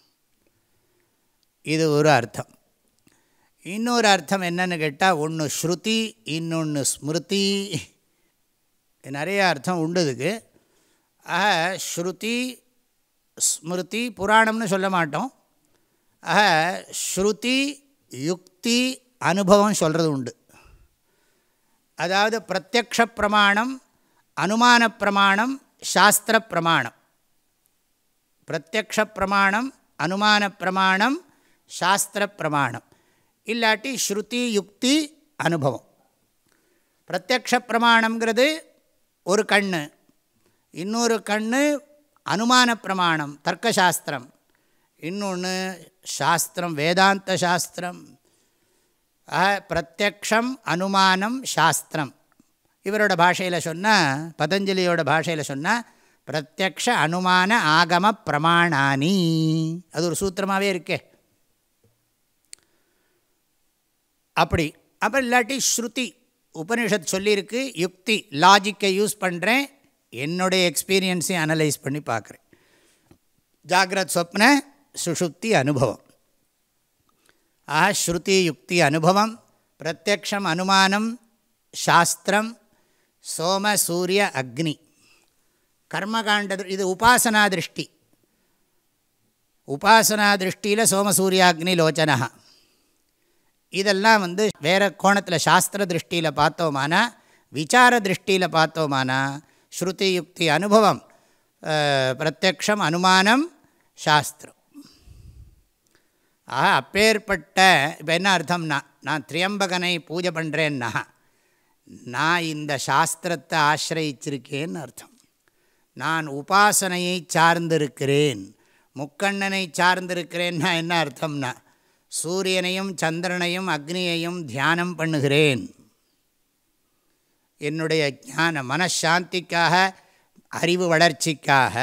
இது ஒரு அர்த்தம். இன்னொரு அர்த்தம் என்னன்னு கேட்டால், ஒன்று ஸ்ருதி, இன்னொன்று ஸ்மிருதி. நிறைய அர்த்தம் உண்டு இதுக்கு. ஆக ஸ்ருதி ஸ்மிருதி, புராணம்னு சொல்ல மாட்டோம். ஆக ஸ்ருதி யுக்தி அனுபவம் சொல்கிறது உண்டு. அதாவது பிரத்யக்ஷ பிரமாணம், அனுமான பிரமாணம், சாஸ்திர பிரமாணம். பிரத்யக்ஷ பிரமாணம், அனுமான பிரமாணம், சாஸ்திர பிரமாணம். இல்லாட்டி ஸ்ருதி யுக்தி அனுபவம். பிரத்யக்ஷ பிரமாணங்கிறது ஒரு கண்ணு, இன்னொரு கண்ணு அனுமான பிரமாணம் தர்க்கசாஸ்திரம், இன்னொன்று சாஸ்திரம் வேதாந்த சாஸ்திரம். பிரத்யக்ஷம் அனுமானம் சாஸ்திரம். இவரோட பாஷையில் சொன்னால், பதஞ்சலியோட பாஷையில் சொன்னால், பிரத்யக்ஷ அனுமான ஆகம பிரமாணானி. அது ஒரு சூத்திரமாகவே இருக்கே. அப்படி அப்புறம் இல்லாட்டி ஸ்ருதி, உபனிஷத் சொல்லியிருக்கு. யுக்தி, லாஜிக்கை யூஸ் பண்ணுறேன், என்னுடைய எக்ஸ்பீரியன்ஸையும் அனலைஸ் பண்ணி பார்க்குறேன். ஜாகிரத் சொப்ன சுஷுப்தி அனுபவம். ஆஹா ஸ்ருதி யுக்தி அனுபவம், பிரத்யக்ஷம் அனுமானம் சாஸ்திரம், சோம சூரிய அக்னி. கர்மகாண்ட இது உபாசனா திருஷ்டி. உபாசனா திருஷ்டியில் சோமசூரியாக்னி லோச்சனா. இதெல்லாம் வந்து வேறு கோணத்தில் சாஸ்திர திருஷ்டியில் பார்த்தோமானா, விசார திருஷ்டியில் பார்த்தோமானா ஸ்ருதி யுக்தி அனுபவம், பிரத்யக்ஷம் அனுமானம் சாஸ்திரம். ஆஹா அப்பேற்பட்ட, இப்போ என்ன அர்த்தம்னா, நான் திரியம்பகனை பூஜை பண்ணுறேன்னா நான் இந்த சாஸ்திரத்தை ஆசிரயிச்சிருக்கேன்னு அர்த்தம். நான் உபாசனையை சார்ந்திருக்கிறேன். முக்கண்ணனை சார்ந்திருக்கிறேன்னா என்ன அர்த்தம்னா, சூரியனையும் சந்திரனையும் அக்னியையும் தியானம் பண்ணுகிறேன். என்னுடைய ஞான மனசாந்திக்காக, அறிவு வளர்ச்சிக்காக.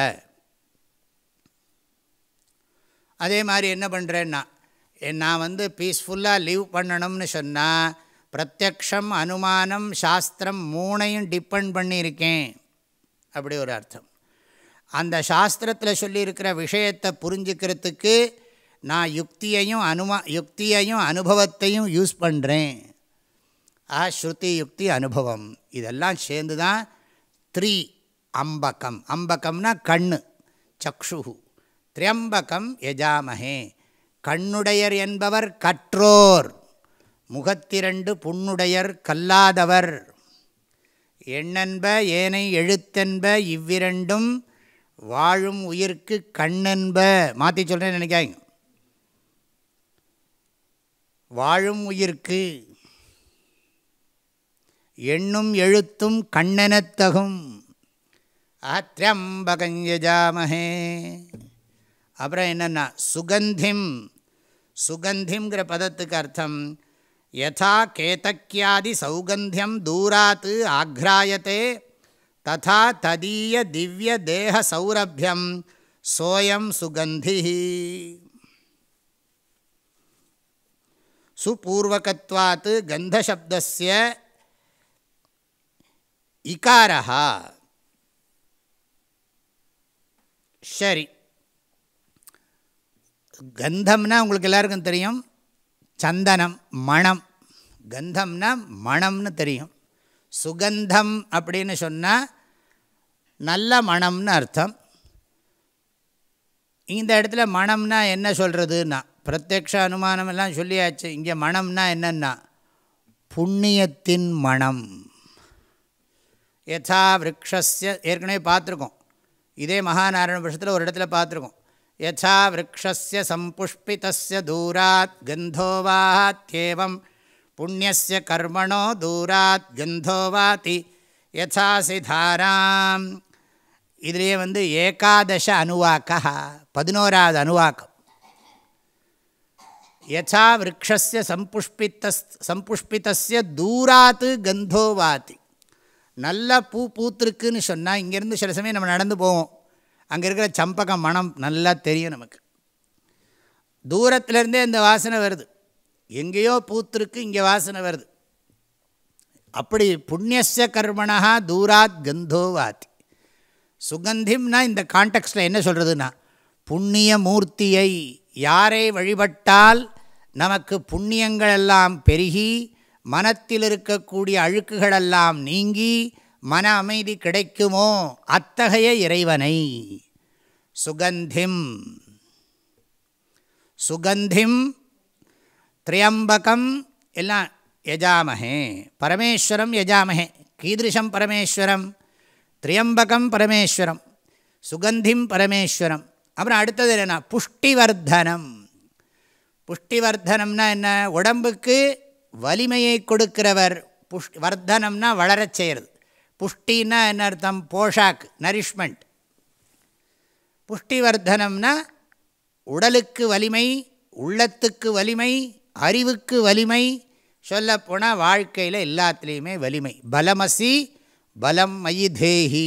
அதே மாதிரி என்ன பண்ணுறேன்னா, நான் வந்து பீஸ்ஃபுல்லாக லீவ் பண்ணணும்னு சொன்னால் பிரத்யக்ஷம் அனுமானம் சாஸ்திரம் மூணையும் டிபெண்ட் பண்ணியிருக்கேன். அப்படி ஒரு அர்த்தம். அந்த சாஸ்திரத்தில் சொல்லியிருக்கிற விஷயத்தை புரிஞ்சுக்கிறதுக்கு நான் யுக்தியையும் அனுமா யுக்தியையும் அனுபவத்தையும் யூஸ் பண்ணுறேன். ஆ ஸ்ருதி யுக்தி அனுபவம் இதெல்லாம் சேர்ந்து தான் த்ரீ அம்பகம். அம்பகம்னா கண்ணு, சக்ஷு. திரியம்பகம் யஜாமஹே. கண்ணுடையர் என்பவர் கற்றோர், முகத்திரண்டு புண்ணுடையர் கல்லாதவர். எண்ணென்ப ஏனை எழுத்தென்ப இவ்விரண்டும் வாழும் உயிர்க்கு கண்ணென்ப. மாற்றி சொல்கிறேன்னு நினைக்காங்க. வாழும் உயிர்க்கு எண்ணும் எழுத்தும் கண்ணெனத்தகும். அத்யம்பகஞ்சஜாமஹே. அப்புறம் என்னென்னா சுகந்திம். சுகந்திங்கிற பதத்துக்கு அர்த்தம் யதா கேதக்கியாதி சௌகந்தியம் தூராத் ஆக்ராயத்தே ததா ததீய திவ்ய தேக சௌரபியம் சோயம் சுகந்தி. சுபூர்வகத்வாத் கந்தசப்தஸ்ய இகாரஹ. சரி, கந்தம்னா உங்களுக்கு எல்லாருக்கும் தெரியும், சந்தனம், மணம். கந்தம்னா மணம்னு தெரியும். சுகந்தம் அப்படின்னு சொன்னால் நல்ல மணம்னு அர்த்தம். இந்த இடத்துல மணம்னா என்ன சொல்கிறதுன்னா, பிரத்யக்ஷ அனுமானம் எல்லாம் சொல்லியாச்சு. இங்கே மணம்னா என்னென்னா புண்ணியத்தின் மணம். யதா விரக்ஷஸ்ய ஏற்கனவே பார்த்துருக்கோம். இதே மகாநாராயண உபனிஷத்தில் ஒரு இடத்துல பார்த்துருக்கோம். யதா விரக்ஷஸ்ய சம்புஷ்பிதஸ்ய தூராத் கந்தோவாத்யேவம் புண்ணியஸ்ய கர்மணோ தூராத் கந்தோவாதி யதாசி தாராம். இதிலே வந்து ஏகாதச அணுவாக்கா, பதினோராவது அணுவாக்கம். யதா விரக்ஷஸ்ய சம்புஷ்பிதஸ் சம்புஷ்பிதஸ்ய தூராத் கந்தோவாதி. நல்ல பூ பூத்திருக்குன்னு சொன்னால் இங்கேருந்து சில சமயம் நம்ம நடந்து போவோம், அங்கே இருக்கிற சம்பகம் மனம் நல்லா தெரியும் நமக்கு. தூரத்துலேருந்தே இந்த வாசனை வருது. எங்கேயோ பூத்திருக்கு, இங்கே வாசனை வருது. அப்படி புண்ணியஸ்ய கர்மணா தூராத் கந்தோவாதி. சுகந்திம்னா இந்த கான்டெக்ஸ்டில் என்ன சொல்கிறதுனா, புண்ணிய மூர்த்தியை யாரை வழிபட்டால் நமக்கு புண்ணியங்களெல்லாம் பெருகி மனத்தில் இருக்கக்கூடிய அழுக்குகளெல்லாம் நீங்கி மன அமைதி கிடைக்குமோ அத்தகைய இறைவனை சுகந்திம். சுகந்திம் திரியம்பகம் எல்லாம் யஜாமஹே. பரமேஸ்வரம் யஜாமஹே. கீதிருஷம் பரமேஸ்வரம்? திரியம்பகம் பரமேஸ்வரம், சுகந்திம் பரமேஸ்வரம். அப்புறம் அடுத்தது என்ன, புஷ்டிவர்தனம். புஷ்டிவர்தனம்னா என்ன, உடம்புக்கு வலிமையை கொடுக்கிறவர். புஷ் வர்தனம்னா வளரச் செய்கிறது. புஷ்டின்னா என்ன அர்த்தம், போஷாக், நரிஷ்மெண்ட். புஷ்டிவர்தனம்னா உடலுக்கு வலிமை, உள்ளத்துக்கு வலிமை, அறிவுக்கு வலிமை, சொல்லப்போனால் வாழ்க்கையில் எல்லாத்துலேயுமே வலிமை. பலமசி பலம் மயி தேஹி.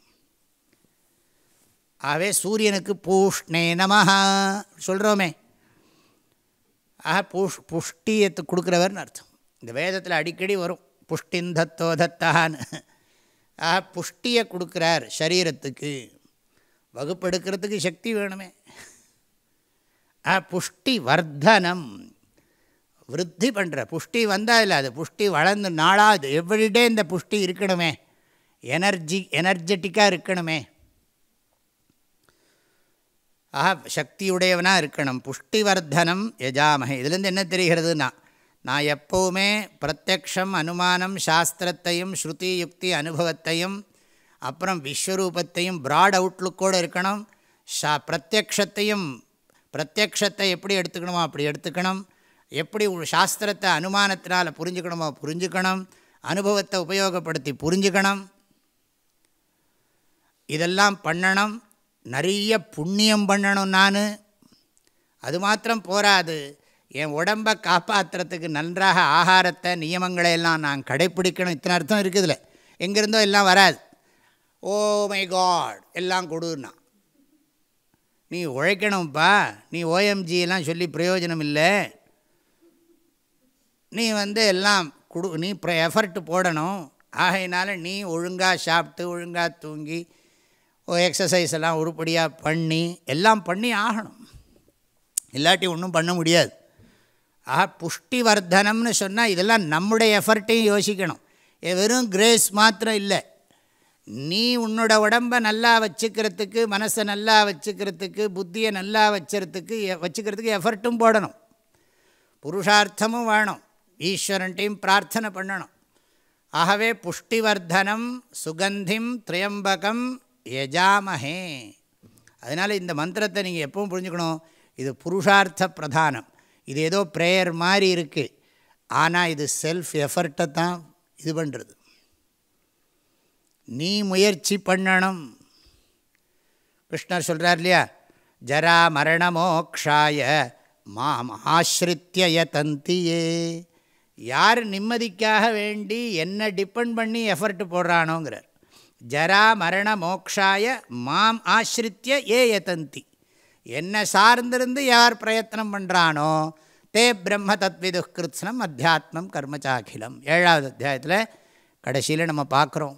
ஆகவே சூரியனுக்கு பூஷ்ணே நமஹ சொல்கிறோமே, ஆக புஷ் புஷ்டியத்தை கொடுக்குறவர்னு அர்த்தம். இந்த வேதத்தில் அடிக்கடி வரும் புஷ்டிந்தத்தோ தத்தான்னு. ஆக புஷ்டியை கொடுக்குறார் சரீரத்துக்கு. வகுப்பெடுக்கிறதுக்கு சக்தி வேணுமே. ஆ புஷ்டி வர்தனம், விருத்தி பண்ணுற. புஷ்டி வந்தால் இல்லை, அது புஷ்டி வளர்ந்து நாளாது எவ்ரிடே இந்த புஷ்டி இருக்கணுமே, எனர்ஜி எனர்ஜெட்டிக்காக இருக்கணுமே. ஆஹா, சக்தியுடையவனாக இருக்கணும். புஷ்டிவர்தனம் யஜாமஹே. இதுலேருந்து என்ன தெரிகிறதுனா, நான் எப்போவுமே பிரத்யக்ஷம் அனுமானம் சாஸ்திரத்தையும் ஸ்ருதி யுக்தி அனுபவத்தையும் அப்புறம் விஸ்வரூபத்தையும் ப்ராட் அவுட்லுக்கோடு இருக்கணும். ஷா பிரத்யக்ஷத்தையும் பிரத்யக்ஷத்தை எப்படி எடுத்துக்கணுமோ அப்படி எடுத்துக்கணும். எப்படி சாஸ்திரத்தை அனுமானத்தினால் புரிஞ்சுக்கணுமோ புரிஞ்சுக்கணும். அனுபவத்தை உபயோகப்படுத்தி புரிஞ்சுக்கணும். இதெல்லாம் பண்ணணும். நிறைய புண்ணியம் பண்ணணும். நான் அது மாத்திரம் போராது, என் உடம்பை காப்பாற்றுறதுக்கு நன்றாக ஆகாரத்தை நியமங்களை எல்லாம் நான் கடைப்பிடிக்கணும். இத்தனை அர்த்தம் இருக்குதுல்ல. எங்கேருந்தோ எல்லாம் வராது. ஓ மை காட் எல்லாம் கொடுன்னா, நீ உழைக்கணும்ப்பா. நீ ஓஎம்ஜியெல்லாம் சொல்லி பிரயோஜனம் இல்லை. நீ வந்து எல்லாம் கொடு, நீ எஃபர்ட் போடணும். ஆகையினால நீ ஒழுங்காக சாப்பிட்டு ஒழுங்காக தூங்கி எக்ஸசைஸ் எல்லாம் உருப்படியாக பண்ணி எல்லாம் பண்ணி ஆகணும். இல்லாட்டி ஒன்றும் பண்ண முடியாது. ஆக புஷ்டிவர்தனம்னு சொன்னால் இதெல்லாம் நம்முடைய எஃபர்ட்டையும் யோசிக்கணும். வெறும் கிரேஸ் மாத்திரம் இல்லை. நீ உன்னோட உடம்பை நல்லா வச்சுக்கிறதுக்கு, மனசை நல்லா வச்சுக்கிறதுக்கு, புத்தியை நல்லா வச்சுக்கிறதுக்கு வச்சுக்கிறதுக்கு எஃபர்ட்டும் போடணும். புருஷார்த்தமும் வேணும். ஈஸ்வரன்ட்டையும் பிரார்த்தனை பண்ணணும். ஆகவே புஷ்டிவர்தனம் சுகந்திம் திரியம்பகம் யஜாமஹே. அதனால் இந்த மந்திரத்தை நீங்கள் எப்பவும் புரிஞ்சுக்கணும், இது புருஷார்த்த பிரதானம். இது ஏதோ ப்ரேயர் மாதிரி இருக்குது, ஆனால் இது செல்ஃப் எஃபர்ட்டை தான் இது பண்ணுறது. நீ முயற்சி பண்ணணும். கிருஷ்ணர் சொல்கிறார் இல்லையா, ஜரா மரணமோக்ஷாய மாம் ஆஸ்ரித்ய யதந்தியே. யார் நிம்மதிக்காக வேண்டி என்ன டிபெண்ட் பண்ணி எஃபர்ட் போடுறானோங்கிறார். ஜரா மரண மோக்ஷாய மாம் ஆஸ்ரித்ய ஏ யதந்தி. என்ன சார்ந்திருந்து யார் பிரயத்தனம் பண்ணுறானோ தே பிரம்ம தத்விது கிருத்ஸ்னம் அத்தியாத்மம் கர்மச்சாக்கிலம். ஏழாவது அத்தியாயத்தில் கடைசியில் நம்ம பார்க்குறோம்.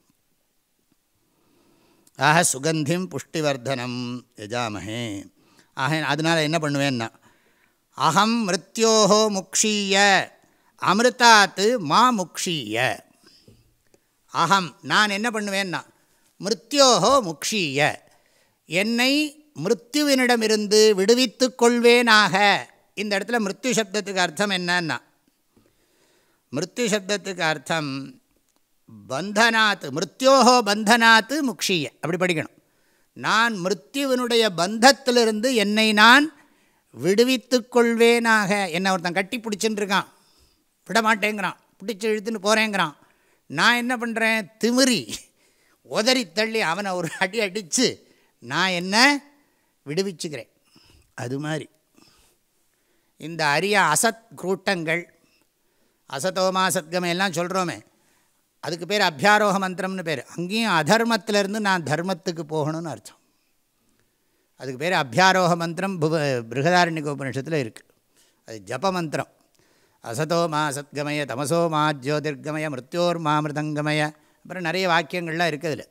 ஆக சுகந்திம் புஷ்டிவர்தனம் யஜாமஹே. ஆக அதனால் என்ன பண்ணுவேன்னா, அகம் மிருத்யோஹோ முக்ஷீய அமிர்தாத்து மா முக்ஷீய. அகம் நான் என்ன பண்ணுவேன்னா, மிருத்யோஹோ முக்ஷீய என்னை மிருத்யுவினிடமிருந்து விடுவித்து கொள்வேனாக. இந்த இடத்துல மிருத்யு சப்தத்துக்கு அர்த்தம் என்னன்னா, மிருத்யு சப்தத்துக்கு அர்த்தம் பந்தனாத்து, மிருத்யோஹோ பந்தனாத்து முக்ஷீய, அப்படி படிக்கணும். நான் மிருத்யுவினுடைய பந்தத்திலிருந்து என்னை நான் விடுவித்து கொள்வேனாக. என்னை ஒருத்தன் கட்டி பிடிச்சுன்னு இருக்கான், விட மாட்டேங்கிறான், பிடிச்சி இழுத்துன்னு போகிறேங்கிறான். நான் என்ன பண்ணுறேன், திமிரி உதறி தள்ளி அவனை ஒரு அடி அடித்து நான் என்ன விடுவிச்சுக்கிறேன். அது மாதிரி இந்த அரிய அசத் கூட்டங்கள், அசதோமா சத்கம எல்லாம் சொல்கிறோமே, அதுக்கு பேர் அபியாரோக மந்திரம்னு பேர். அங்கேயும் அதர்மத்திலேருந்து நான் தர்மத்துக்கு போகணும்னு அர்த்தம். அதுக்கு பேர் அபியாரோக மந்திரம். பிருகதாரண்யக உபநிஷத்தில் இருக்குது. அது ஜப மந்திரம். அசதோ மா சத்கமய தமசோ மா ஜோதிர்கமய மிருத்யோர் மாமிருதங்கமய, அப்புறம் நிறைய வாக்கியங்கள்லாம் இருக்குதுல.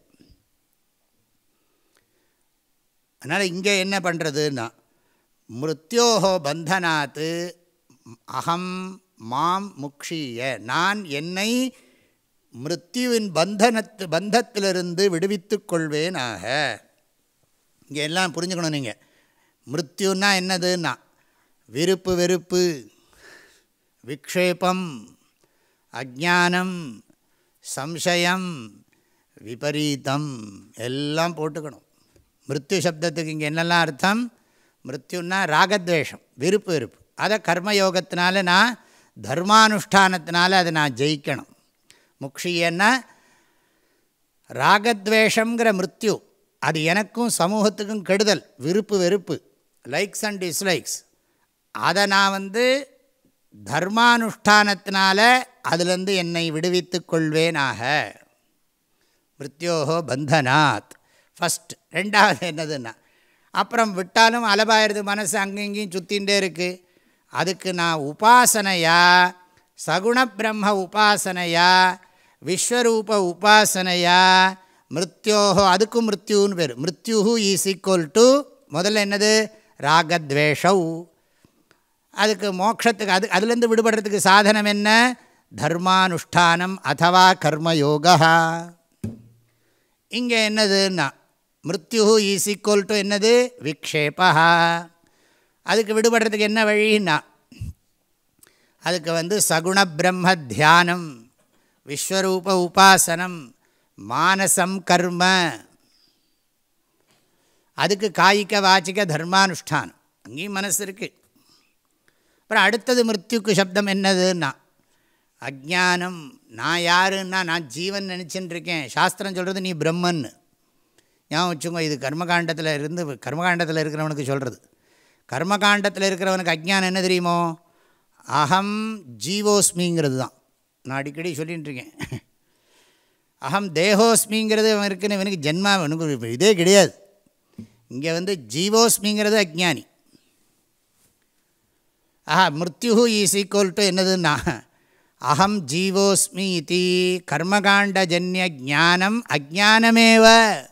அதனால் இங்கே என்ன பண்ணுறதுன்னா, மிருத்யோஹோ பந்தனாத்து அகம் மாம் முக்ஷீய, நான் என்னை மிருத்யுவின் பந்தனத்து பந்தத்திலிருந்து விடுவித்து கொள்வேனாக. இங்கே எல்லாம் புரிஞ்சுக்கணும் நீங்கள். மிருத்யுன்னா என்னதுன்னா, விருப்பு வெறுப்பு, விக்ஷேபம், அஜ்ஞானம், சம்சயம், விபரீதம் எல்லாம் போட்டுக்கணும். மிருத்யு சப்தத்துக்கு இங்கே என்னெல்லாம் அர்த்தம், மிருத்யுன்னா ராகத்வேஷம், விருப்பு வெறுப்பு. அதை கர்மயோகத்தினால நான் தர்மானுஷ்டானத்தினால அதை நான் ஜெயிக்கணும். முக்ஷியன்னா ராகத்வேஷங்கிற மிருத்யு, அது எனக்கும் சமூகத்துக்கும் கெடுதல், விருப்பு வெறுப்பு, லைக்ஸ் அண்ட் டிஸ்லைக்ஸ். அதை நான் வந்து தர்மானுஷ்டானத்தினால அதிலிருந்து என்னை விடுவித்து கொள்வேனாக. மிருத்யோஹோ பந்தனாத் ஃபஸ்ட். ரெண்டாவது என்னதுன்னா, அப்புறம் விட்டாலும் அலபாயிருது மனசு, அங்கங்கேயும் சுற்றிகிட்டே இருக்குது. அதுக்கு நான் உபாசனையா, சகுண பிரம்ம உபாசனையா, விஸ்வரூப உபாசனையா, மிருத்யோஹோ, அதுக்கும் மிருத்யுன்னு பேர். மிருத்யு ஈஸ் ஈக்குவல் டு முதல்ல என்னது, ராகத்வேஷவ். அதுக்கு மோட்சத்துக்கு அது அதுலேருந்து விடுபடுறதுக்கு சாதனம் என்ன, தர்மானுஷ்டானம் அதவா கர்மயோகா. இங்கே என்னதுன்னா, மிருத்யு ஈஸ் ஈக்குவல் டு என்னது, விக்ஷேபா. அதுக்கு விடுபடுறதுக்கு என்ன வழின்னா, அதுக்கு வந்து சகுண பிரம்ம தியானம், விஸ்வரூப உபாசனம், மானசம் கர்ம. அதுக்கு காய்க வாச்சிக தர்மானுஷ்டானம், அங்கேயும் மனசு இருக்குது. அப்புறம் அடுத்தது மிருத்யுக்கு சப்தம் என்னதுன்னா, அஜ்ஞானம். நான் யாருன்னா, நான் ஜீவன் நினச்சின்னு இருக்கேன். சாஸ்திரம் சொல்கிறது நீ பிரம்மன்னு ஞாபகம் வச்சுக்கோ. இது கர்மகாண்டத்தில் இருந்து கர்மகாண்டத்தில் இருக்கிறவனுக்கு சொல்கிறது. கர்மகாண்டத்தில் இருக்கிறவனுக்கு அஜ்ஞானம் என்ன தெரியுமோ, அகம் ஜீவோஸ்மிங்கிறது தான். நான் அடிக்கடி சொல்லிகிட்டு இருக்கேன். அகம் தேகோஸ்மிங்கிறது அவன் இருக்குன்னு இவனுக்கு ஜென்மா அவனுக்கு இதே கிடையாது. இங்கே வந்து ஜீவோஸ்மிங்கிறது அஜ்ஞானி. ஆஹா, மிருத்யு ஈஸ் ஈக்குவல் டு என்னதுன்னா, அகம் ஜீவோஸ்மி இதி கர்மகாண்டஜன்ய ஜானம் அஜானமேவ.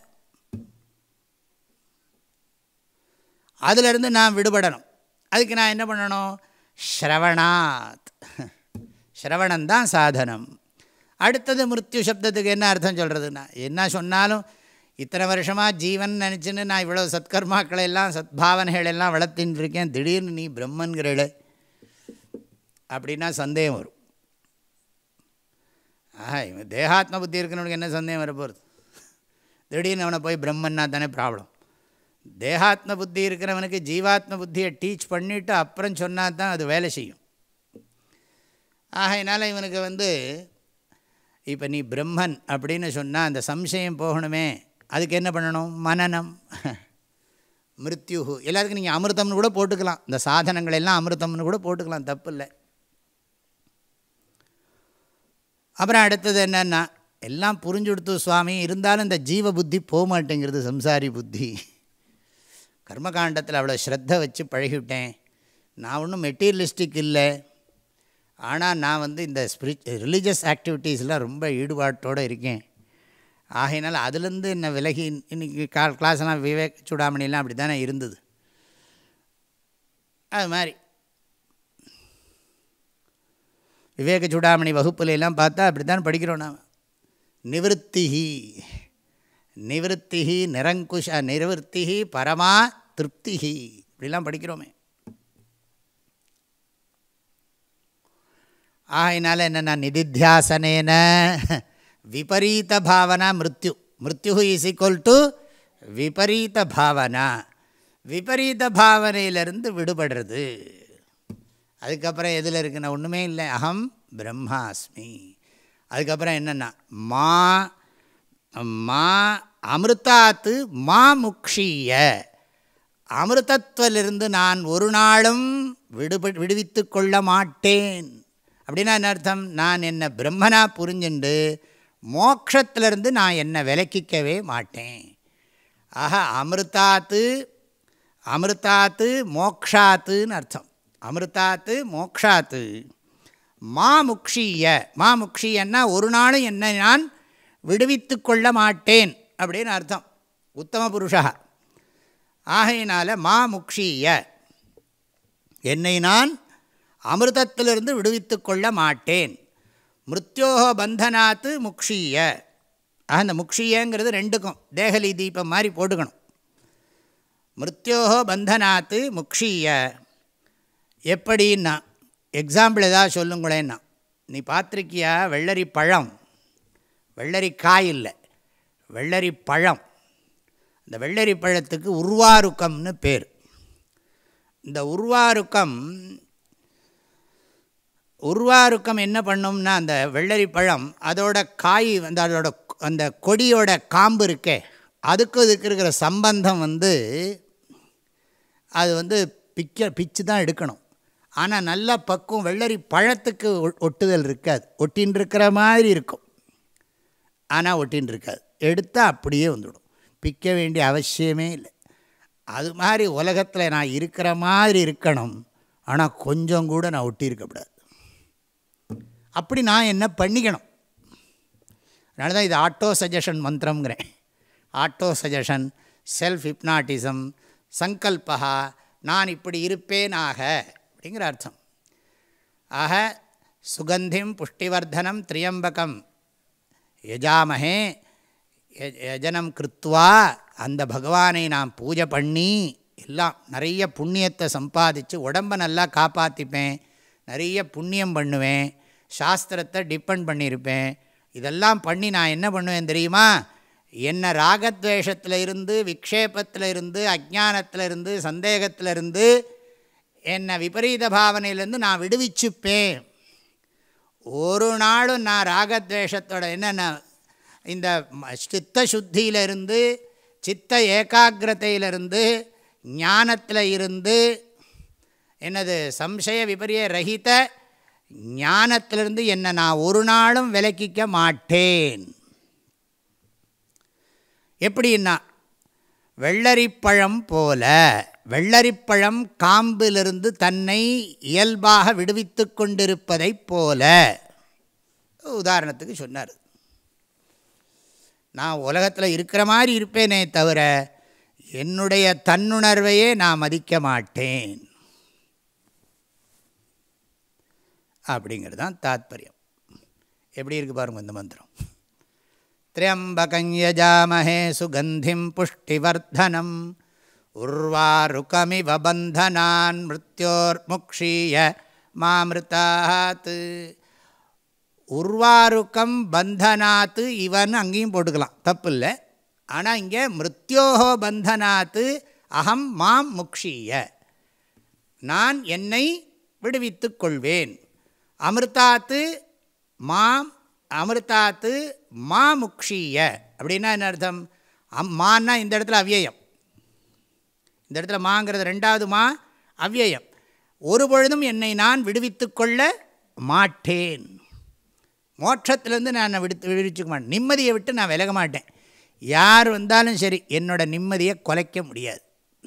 அதிலிருந்து நான் விடுபடணும். அதுக்கு நான் என்ன பண்ணணும், ஸ்ரவணாத். ஸ்ரவணந்தான் சாதனம். அடுத்தது மிருத்யு சப்தத்துக்கு என்ன அர்த்தம் சொல்கிறதுன்னா, என்ன சொன்னாலும் இத்தனை வருஷமாக ஜீவன் நினச்சின்னு நான் இவ்வளோ சத்கர்மாக்களை எல்லாம் சத்பாவனைகள் எல்லாம் வளர்த்தின்னு இருக்கேன், திடீர்னு நீ பிரம்மன்கிறே அப்படின்னா சந்தேகம் வரும். ஆஹா, இவன் தேகாத்ம புத்தி இருக்கிறவனுக்கு என்ன சந்தேகம் வரப்போகிறது? திடீர்னு அவனை போய் பிரம்மன்னா தானே ப்ராப்ளம். தேகாத்ம புத்தி இருக்கிறவனுக்கு ஜீவாத்ம புத்தியை டீச் பண்ணிவிட்டு அப்புறம் சொன்னால் தான் அது வேலை செய்யும். ஆகையினால இவனுக்கு வந்து இப்போ நீ பிரம்மன் அப்படின்னு சொன்னால் அந்த சம்சயம் போகணுமே, அதுக்கு என்ன பண்ணணும்? மனனம். மிருத்யு எல்லாத்துக்கும் நீங்கள் அமிர்தம்னு கூட போட்டுக்கலாம், இந்த சாதனங்கள் எல்லாம் அமிர்தம்னு கூட போட்டுக்கலாம், தப்பு இல்லை. அப்புறம் அடுத்தது என்னென்னா, எல்லாம் புரிஞ்சு கொடுத்து சுவாமி, இருந்தாலும் இந்த ஜீவ புத்தி போக மாட்டேங்கிறது, சம்சாரி புத்தி. கர்மகாண்டத்தில் அவ்வளோ ஸ்ரத்த வச்சு பழகிவிட்டேன், நான் ஒன்றும் மெட்டீரியலிஸ்டிக் இல்லை, ஆனால் நான் வந்து இந்த ஸ்பிரிச் ரிலீஜியஸ் ஆக்டிவிட்டீஸ்லாம் ரொம்ப ஈடுபாட்டோடு இருக்கேன். ஆகையினால அதுலேருந்து என்ன விலகி, இன்றைக்கி கா கிளாஸ்லாம் விவேக் சூடாமணிலாம் அப்படி தானே இருந்தது. அது மாதிரி விவேக சூடாமணி வகுப்புலாம் பார்த்தா அப்படி தான் படிக்கிறோம் நாம். நிவத்திஹி நிவத்திஹி நிரங்குஷ நிவத்திஹி பரமா திருப்திஹி இப்படிலாம் படிக்கிறோமே. ஆகையினால என்னென்னா, நிதித்தியாசனேன விபரீத பாவனா மிருத்யு. மிருத்யு இஸ் ஈக்குவல் டு விபரீத பாவனா. விபரீத பாவனையிலிருந்து விடுபடுறது. அதுக்கப்புறம் எதில் இருக்குன்னா, ஒன்றுமே இல்லை, அகம் பிரம்மாஸ்மி. அதுக்கப்புறம் என்னென்னா, மா மா அமிர்தாத்து மா முக்ஷீய. அமிர்தத்வலிருந்து நான் ஒரு நாளும் விடுப விடுவித்து கொள்ள மாட்டேன். அப்படின்னா என்ன அர்த்தம்? நான் என்னை பிரம்மனா புரிஞ்சுண்டு மோட்சத்திலிருந்து நான் என்னை விலக்கிக்கவே மாட்டேன். ஆக அமிர்தாத்து அமிர்தாத்து மோக்ஷாத்துன்னு அர்த்தம். அமிர்தாத்து மோக்ஷாத்து மா முக்ஷீய. மா முக்ஷீயன்னா ஒரு நாளும் என்னை நான் விடுவித்து கொள்ள மாட்டேன் அப்படின்னு அர்த்தம். உத்தம புருஷா. ஆகையினால மா முக்ஷீய, என்னை நான் அமிர்தத்திலிருந்து விடுவித்து கொள்ள மாட்டேன். மிருத்யோஹோ பந்தனாத்து முக்ஷீய. ஆக இந்த முக்ஷீயங்கிறது ரெண்டுக்கும் தேகலி தீபம் மாதிரி போட்டுக்கணும். மிருத்யோஹோ பந்தனாத்து முக்ஷீய. எப்படின்னா, எக்ஸாம்பிள் ஏதாவது சொல்லுங்களேன்னா, நீ பார்த்துருக்கியா வெள்ளரி பழம், வெள்ளரி காய் இல்லை, வெள்ளரி பழம். இந்த வெள்ளரி பழத்துக்கு உர்வாருக்கம்னு பேர். இந்த உர்வாருக்கம் உர்வாருக்கம் என்ன பண்ணும்னா, அந்த வெள்ளரி பழம் அதோட காய் வந்து அதோட அந்த கொடியோட காம்பு இருக்கே, அதுக்கு இதுக்கு இருக்கிற சம்பந்தம் வந்து அது வந்து பிக்க பிச்சு தான் எடுக்கணும். ஆனால் நல்லா பக்குவம் வெள்ளரி பழத்துக்கு ஒட்டுதல் இருக்காது. ஒட்டின்னு இருக்கிற மாதிரி இருக்கும், ஆனால் ஒட்டின்னு இருக்காது. எடுத்தால் அப்படியே வந்துடும், பிக்க வேண்டிய அவசியமே இல்லை. அது மாதிரி உலகத்தில் நான் இருக்கிற மாதிரி இருக்கணும், ஆனால் கொஞ்சம் கூட நான் ஒட்டி இருக்கக்கூடாது. அப்படி நான் என்ன பண்ணிக்கணும்? அதனால தான் இது ஆட்டோ சஜஷன் மந்திரங்கிறேன். Auto suggestion, self hypnotism, sankalpa, நான் இப்படி இருப்பேனாக அப்படிங்கிற அர்த்தம். ஆக சுகந்திம் புஷ்டிவர்தனம் திரியம்பகம் யஜாமஹே யஜனம் கிருத்வா, அந்த பகவானை நான் பூஜை பண்ணி எல்லாம் நிறைய புண்ணியத்தை சம்பாதிச்சு உடம்பை நல்லா காப்பாற்றிப்பேன், நிறைய புண்ணியம் பண்ணுவேன், சாஸ்திரத்தை டிபெண்ட் பண்ணியிருப்பேன். இதெல்லாம் பண்ணி நான் என்ன பண்ணுவேன் தெரியுமா? என்ன ராகத்வேஷத்தில் இருந்து, விக்ஷேபத்தில் இருந்து, அஜானத்தில் இருந்து, சந்தேகத்தில் இருந்து, என்னை விபரீத பாவனையிலேருந்து நான் விடுவிச்சுப்பேன். ஒரு நாளும் நான் ராகத்வேஷத்தோட என்னென்ன இந்த சித்த சுத்தியிலிருந்து, சித்த ஏகாகிரதையிலிருந்து, ஞானத்தில் இருந்து, என்னது சம்சய விபரிய ரஹித ஞானத்திலிருந்து என்னை நான் ஒரு நாளும் விலக்கிக்க மாட்டேன். எப்படின்னா, வெள்ளரிப்பழம் போல, வெள்ளரிப்பழம் காம்பிலிருந்து தன்னை இயல்பாக விடுவித்து கொண்டிருப்பதைப் போல உதாரணத்துக்கு சொன்னார். நான் உலகத்தில் இருக்கிற மாதிரி இருப்பேனே தவிர என்னுடைய தன்னுணர்வையே நான் மதிக்க மாட்டேன் அப்படிங்கிறது தான் தாத்பரியம். எப்படி இருக்குது பாருங்கள் இந்த மந்திரம். திரியம்பகம் யஜாமஹே சுகந்திம் புஷ்டிவர்தனம் உர்வாருகமிவ பந்தனான் மிருத்யோர்முக்ஷீய மாமிருதாத். உர்வாருக்கம் பந்தனாத்து இவன் அங்கேயும் போட்டுக்கலாம், தப்பு இல்லை. ஆனால் இங்கே மிருத்யோஹோ பந்தனாத்து அகம் மாம் முக்ஷீய, நான் என்னை விடுவித்து கொள்வேன். அமிர்தாத்து மாம் அமிர்தாத்து மா முக்ஷீய அப்படின்னா என்ன அர்த்தம்? அம் மான்னா இந்த இடத்துல அவ்யயம், இந்த இடத்துல மாங்கிறது ரெண்டாவது மா அவ்யயம். ஒரு பொழுதும் என்னை நான் விடுவித்து கொள்ள மாட்டேன். மோட்சத்திலேருந்து நான் விடுத்து விடுவிச்சுக்க மாட்டேன், நிம்மதியை விட்டு நான் விலக மாட்டேன். யார் வந்தாலும் சரி என்னோட நிம்மதியை குலைக்க முடியாது.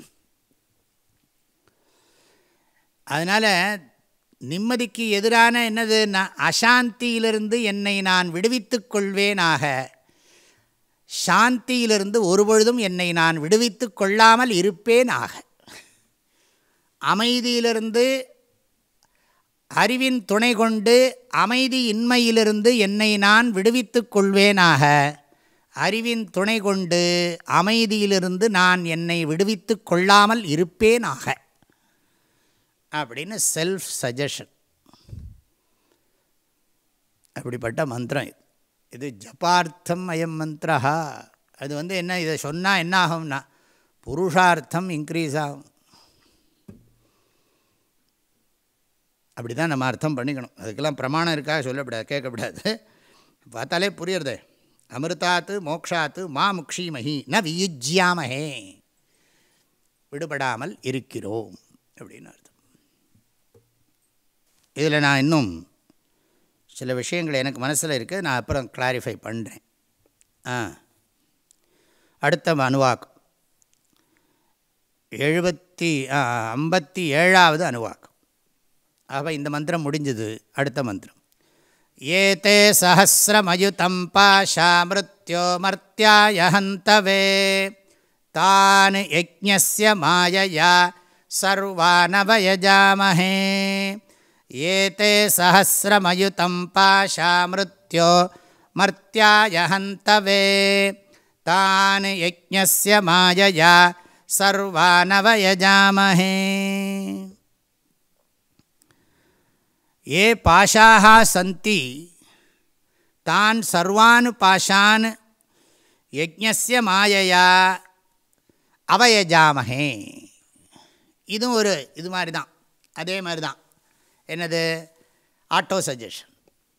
அதனால் நிம்மதிக்கு எதிரான என்னது, நான் அசாந்தியிலிருந்து என்னை நான் விடுவித்து கொள்வேனாக, சாந்தியிலிருந்து ஒருபொழுதும் என்னை நான் விடுவித்து கொள்ளாமல் இருப்பேனாக, அமைதியிலிருந்து அறிவின் துணை கொண்டு அமைதி இன்மையிலிருந்து என்னை நான் விடுவித்து கொள்வேனாக, அறிவின் துணை கொண்டு அமைதியிலிருந்து நான் என்னை விடுவித்து கொள்ளாமல் இருப்பேனாக அப்படின்னு செல்ஃப் சஜஷன். அப்படிப்பட்ட மந்திரம் இது. இது ஜபார்த்தம் அயம் மந்திரா. அது வந்து என்ன, இதை சொன்னால் என்ன ஆகும்னா புருஷார்த்தம் இன்க்ரீஸ் ஆகும். அப்படி தான் நம்ம அர்த்தம் பண்ணிக்கணும். அதுக்கெல்லாம் பிரமாணம் இருக்காக சொல்லக்கூடாது, கேட்கக்கூடாது. பார்த்தாலே புரியுறதே. அமிர்தாத்து மோக்ஷாத்து மா முக்ஷீமஹி ந வியுஜ்யாமஹே, விடுபடாமல் இருக்கிறோம் அப்படின்னு அர்த்தம். இதில் நான் இன்னும் சில விஷயங்கள் எனக்கு மனசில் இருக்குது, நான் அப்புறம் கிளாரிஃபை பண்ணுறேன். ஆ அடுத்த அணுவாக்கம் எழுபத்தி ஐம்பத்தி ஏழாவது அணுவாக்கம். ஆக இந்த மந்திரம் முடிஞ்சது. அடுத்த மந்திரம் ஏதே சஹஸ்ரமயுதம் பாஷா மிருத்யோ மர்த்யாய ஹந்தவே தான் யஜ்ஞஸ்ய மாயயா சர்வானவயஜாமஹே. ஏதே சஹஸ்ரமயுதம் பாஷா மிருத்யோ மர்த்யாய ஹந்தவே தான் யஜ்ஞஸ்ய மாயயா சர்வானவயஜாமஹே. ये पाशाः सन्ति तान् सर्वान् पाशान् यज्ञस्य मायया அவயஜாமஹே. இதுவும் ஒரு இது மாதிரி தான், அதே மாதிரி தான். என்னது, ஆட்டோ சஜஷன்.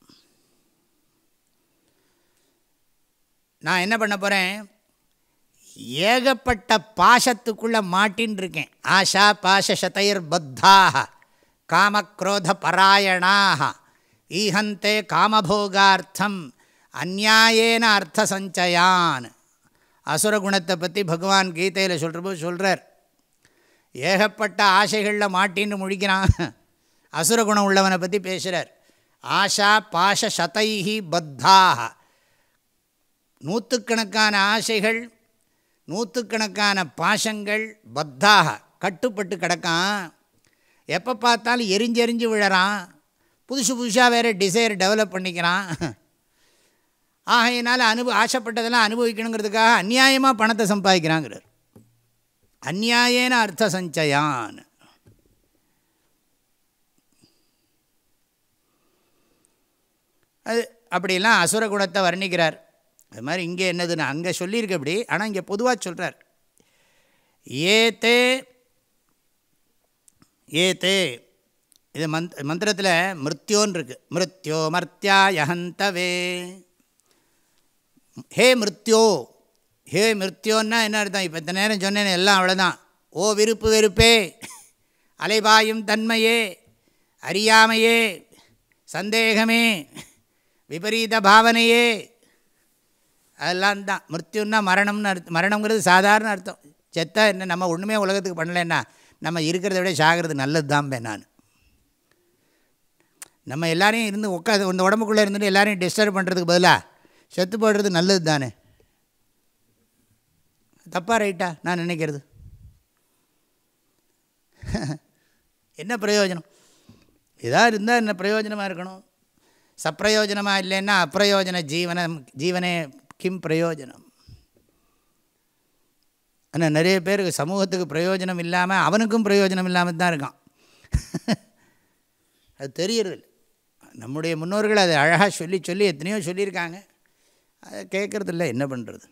நான் என்ன பண்ண போகிறேன், ஏகப்பட்ட பாசத்துக்குள்ளே மாட்டின்னு இருக்கேன். ஆஷா பாசசதைர் பத்தாக காமக்ரோத பராயணாக ஈஹந்தே காமபோகார்த்தம் அந்நியாயேன அர்த்த சஞ்சயான். அசுரகுணத்தை பற்றி பகவான் கீதையில் சொல்கிறப்போ சொல்கிறார். ஏகப்பட்ட ஆசைகளில் மாட்டின்னு முழிக்கிறான். அசுரகுணம் உள்ளவனை பற்றி பேசுகிறார். ஆஷா பாஷ சதைஹி பத்தாக, நூற்றுக்கணக்கான ஆசைகள், நூற்றுக்கணக்கான பாசங்கள், பத்தாக கட்டுப்பட்டு கிடக்கான். எப்போ பார்த்தாலும் எரிஞ்செறிஞ்சு விழறான். புதுசு புதுசாக வேறு டிசைர் டெவலப் பண்ணிக்கிறான். ஆகையினால் அனுப ஆசைப்பட்டதெல்லாம் அனுபவிக்கணுங்கிறதுக்காக அந்நியாயமாக பணத்தை சம்பாதிக்கிறாங்கிறார். அந்நியாயேன அர்த்த சஞ்சயான். அது அப்படிலாம் அசுர குணத்தை வர்ணிக்கிறார். அது மாதிரி இங்கே என்னதுன்னு அங்கே சொல்லியிருக்கு அப்படி, ஆனால் இங்கே பொதுவாக சொல்கிறார். ஏதே ஏதே இது மந்த் மந்திரத்தில் மிருத்யோன்னு இருக்குது. மிருத்யோ மர்த்யாய ஹந்தவே. ஹே மிருத்யோ, ஹே மிருத்யோன்னா என்ன அர்த்தம்? இப்போ இந்த நேரம் சொன்னேன்னு எல்லாம் அவ்வளோதான். ஓ விருப்பு வெறுப்பே, அலைபாயும் தன்மையே, அறியாமையே, சந்தேகமே, விபரீத பாவனையே, அதெல்லாம் தான். மிருத்யுன்னா மரணம்னு அர்த்தம். மரணங்கிறது சாதாரண அர்த்தம். செத்தா என்ன, நம்ம ஒன்றுமே உலகத்துக்கு பண்ணலைன்னா நம்ம இருக்கிறத விட சாகிறது நல்லது தான். நான் நம்ம எல்லோரையும் இருந்து உட்காந்து இந்த உடம்புக்குள்ளே இருந்துட்டு எல்லோரையும் டிஸ்டர்ப் பண்ணுறதுக்கு பதிலாக செத்து போடுறது நல்லது தானே. தப்பா ரைட்டா நான் நினைக்கிறது? என்ன பிரயோஜனம்? இதாக இருந்தால் என்ன பிரயோஜனமாக இருக்கணும்? சப்பிரயோஜனமாக இல்லைன்னா அப்பிரயோஜன ஜீவனம் ஜீவனே கிம் பிரயோஜனம்? ஆனால் நிறைய பேருக்கு சமூகத்துக்கு பிரயோஜனம் இல்லாமல் அவனுக்கும் பிரயோஜனம் இல்லாமல் தான் இருக்கான். அது தெரியறது. நம்முடைய முன்னோர்கள் அதை அழகாக சொல்லி சொல்லி எத்தனையோ சொல்லியிருக்காங்க, அதை கேட்குறதில்ல, என்ன பண்ணுறது.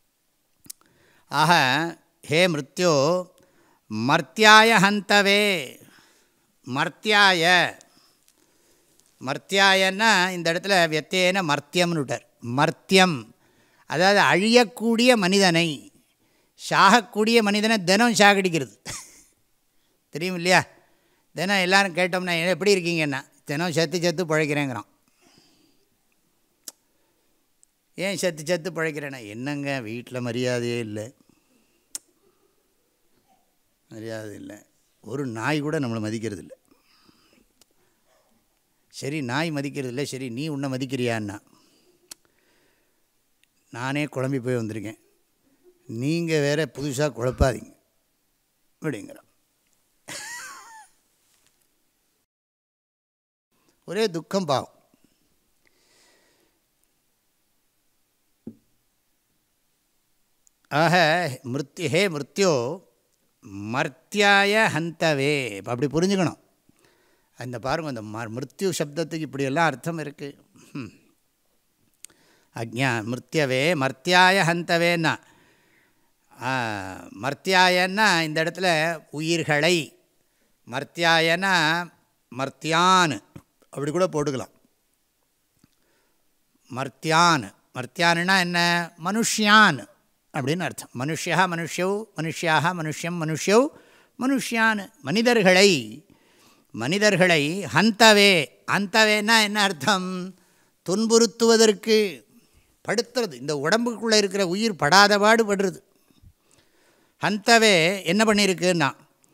ஆக ஹே மிருத்யோ மர்த்தியாய ஹந்தவே, மர்த்தியாய, மர்த்தியாயன்னா இந்த இடத்துல வியத்தேன மர்த்தியம்னு விட்டார். மர்த்தியம் அதாவது அழியக்கூடிய மனிதனை, சாகக்கூடிய மனிதனை தினம் சாகடிக்கிறது. தெரியும் இல்லையா? தினம் எல்லோரும் கேட்டோம்னா எப்படி இருக்கீங்கன்னா, தினம் செத்து செத்து பிழைக்கிறேங்கிறான். ஏன் செத்து செத்து பிழைக்கிறேன்னா, என்னங்க வீட்டில் மரியாதையே இல்லை, மரியாதை இல்லை, ஒரு நாய் கூட நம்மளை மதிக்கிறது இல்லை. சரி, நாய் மதிக்கிறது இல்லை, சரி நீ உன்னை மதிக்கிறியான்னா, நானே குழம்பி போய் வந்திருக்கேன், நீங்கள் வேற புதுசாக குழப்பாதீங்க அப்படிங்கிறான். ஒரே துக்கம், பாவம். ஆக மிருத்யு ஹே மிருத்யோ மர்த்தியாய ஹந்தவே. இப்போ அப்படி புரிஞ்சுக்கணும். அந்த பாருங்கள், அந்த ம மிருத்யு சப்தத்துக்கு இப்படியெல்லாம் அர்த்தம் இருக்குது. அக்ஞா மிருத்யவே மர்த்தியாய ஹந்தவேன்னா, மர்த்தியாயன்னா இந்த இடத்துல உயிர்களை, மர்த்தியாயனா மர்த்தியான் அப்படி கூட போட்டுக்கலாம். மர்த்தியான், மர்த்தியானுன்னா என்ன, மனுஷ்யான் அப்படின்னு அர்த்தம். மனுஷ்யா மனுஷ்யௌ, மனுஷ்யாக மனுஷ்யம், மனுஷ்யௌ மனுஷ்யான், மனிதர்களை, மனிதர்களை ஹந்தவே. ஹந்தவேன்னா என்ன அர்த்தம், துன்புறுத்துவதற்கு, படுத்துறது. இந்த உடம்புக்குள்ளே இருக்கிற உயிர் படாத பாடு படுறது. ஹந்தவே என்ன பண்ணியிருக்குன்னா,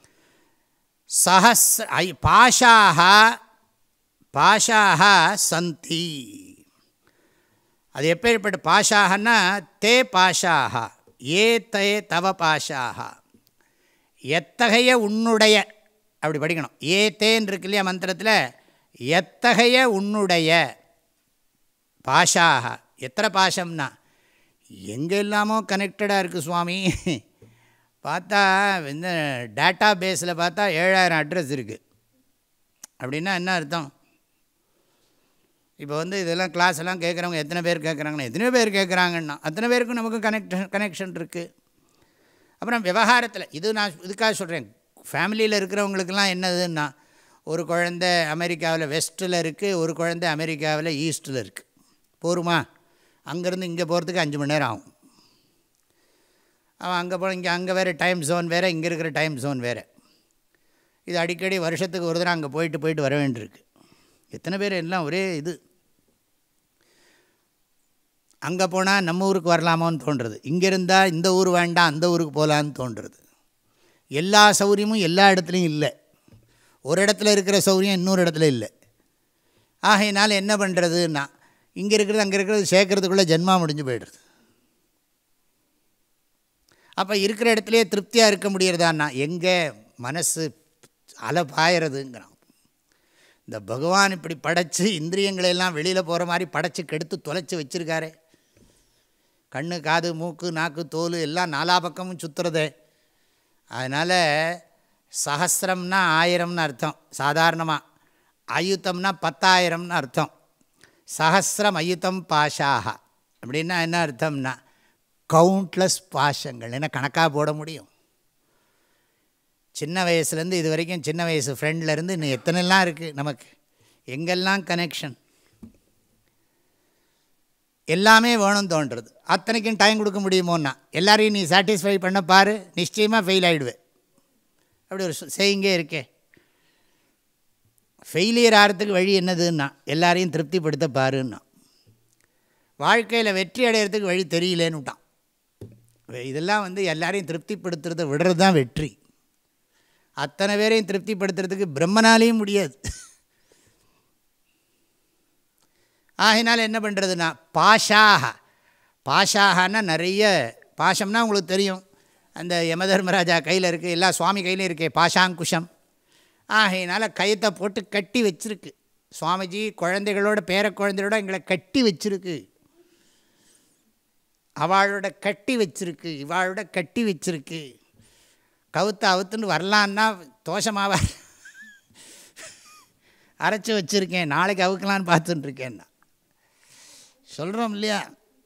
சஹஸ் பாஷாக, பாஷாக சந்தி. அது எப்பேற்பட்ட பாஷாகன்னா, தே பாஷாக, ஏ தே தவ பாஷாக, எத்தகைய உன்னுடைய, அப்படி படிக்கணும். ஏ தேன் இருக்கு இல்லையா மந்திரத்தில், எத்தகைய உன்னுடைய பாஷாக. எத்தனை பாஷம்னா, எங்கே எல்லாமோ கனெக்டடாக இருக்குது சுவாமி. பார்த்தா இந்த டேட்டா பேஸில் பார்த்தா ஏழாயிரம் அட்ரஸ் இருக்குது. அப்படின்னா என்ன அர்த்தம்? இப்போ வந்து இதெல்லாம் கிளாஸ் எல்லாம் கேட்குறவங்க எத்தனை பேர் கேட்குறாங்கன்னா, எத்தனை பேர் கேட்குறாங்கன்னா அத்தனை பேருக்கும் நமக்கு கனெக்ஷன் கனெக்ஷன் இருக்குது. அப்புறம் விவகாரத்தில் இது நான் இதுக்காக சொல்கிறேன், ஃபேமிலியில் இருக்கிறவங்களுக்கெல்லாம் என்னதுன்னா, ஒரு குழந்தை அமெரிக்காவில் வெஸ்ட்டில் இருக்குது, ஒரு குழந்தை அமெரிக்காவில் ஈஸ்ட்டில் இருக்குது. போருமா? அங்கேருந்து இங்கே போகிறதுக்கு அஞ்சு மணி நேரம் ஆகும். அவன் அங்கே போன இங்கே அங்கே வேறு டைம் ஜோன் வேறு, இங்கே இருக்கிற டைம் ஜோன் வேறு. இது அடிக்கடி வருஷத்துக்கு ஒரு தடவை அங்கே போயிட்டு போயிட்டு வர வேண்டியிருக்கு. எத்தனை பேர் எல்லாம் ஒரே இது. அங்கே போனால் நம்ம ஊருக்கு வரலாமோன்னு தோன்றுறது, இங்கே இருந்தால் இந்த ஊர் வேண்டாம் அந்த ஊருக்கு போகலான்னு தோன்றுறது. எல்லா சௌகரியமும் எல்லா இடத்துலையும் இல்லை. ஒரு இடத்துல இருக்கிற சௌகரியம் இன்னொரு இடத்துல இல்லை. ஆகையினால் என்ன பண்ணுறதுன்னா, இங்கே இருக்கிறது அங்கே இருக்கிறது சேர்க்கறதுக்குள்ளே ஜென்மா முடிஞ்சு போய்டுறது. அப்போ இருக்கிற இடத்துலையே திருப்தியாக இருக்க முடியறதான்னா, எங்கே மனசு அலை பாயறதுங்கிறான். இந்த பகவான் இப்படி படைச்சி இந்திரியங்களெல்லாம் வெளியில் போகிற மாதிரி படைச்சி கெடுத்து தொலைச்சி வச்சுருக்காரே. கண்ணு காது மூக்கு நாக்கு தோல் எல்லாம் நாலா பக்கமும் சுற்றுறது. அதனால் சஹஸ்ரம்னா ஆயிரம்னு அர்த்தம் சாதாரணமாக, அயுத்தம்னா பத்தாயிரம்னு அர்த்தம். சஹஸ்ரம் அயுத்தம் பாஷாக அப்படின்னா என்ன அர்த்தம்னா, கவுண்ட்லெஸ் பாஷங்கள். என்ன கணக்காக போட முடியும்? சின்ன வயசுலேருந்து இது வரைக்கும், சின்ன வயசு ஃப்ரெண்ட்லேருந்து இன்னும் எத்தனைலாம் இருக்குது நமக்கு, எங்கெல்லாம் கனெக்ஷன், எல்லாமே வேணும்னு தோன்றுறது. அத்தனைக்கும் டைம் கொடுக்க முடியுமோன்னா, எல்லாரையும் நீ சாட்டிஸ்ஃபை பண்ண பாரு, நிச்சயமாக ஃபெயில் ஆகிடுவேன். அப்படி ஒரு செய்யுங்கே இருக்கே. ஃபெயிலியர் ஆகிறதுக்கு வழி என்னதுன்னா, எல்லாரையும் திருப்திப்படுத்த பாருன்னா. வாழ்க்கையில் வெற்றி அடையிறதுக்கு வழி தெரியலேன்னு விட்டான். இதெல்லாம் வந்து எல்லாரையும் திருப்திப்படுத்துறத விடுறது தான் வெற்றி. அத்தனை பேரையும் திருப்திப்படுத்துறதுக்கு பிரம்மனாலேயும் முடியாது. ஆகினால் என்ன பண்ணுறதுன்னா, பாஷாக, பாஷாகனா நிறைய, பாஷம்னா உங்களுக்கு தெரியும், அந்த யமதர்மராஜா கையில் இருக்குது, எல்லா சுவாமி கையிலையும் இருக்கே பாஷாங்குஷம். ஆகையினால் கயத்தை போட்டு கட்டி வச்சுருக்கு. சுவாமிஜி குழந்தைகளோட பேர குழந்தைகளோட எங்களை கட்டி வச்சுருக்கு. அவளோட கட்டி வச்சிருக்கு, இவாளோட கட்டி வச்சிருக்கு. கவுத்து அவுத்துன்னு வரலான்னா தோஷமாவா? அரைச்சி வச்சுருக்கேன், நாளைக்கு அவுக்கலான்னு பார்த்துட்டுருக்கேன்னா சொல்கிறோம் இல்லையா?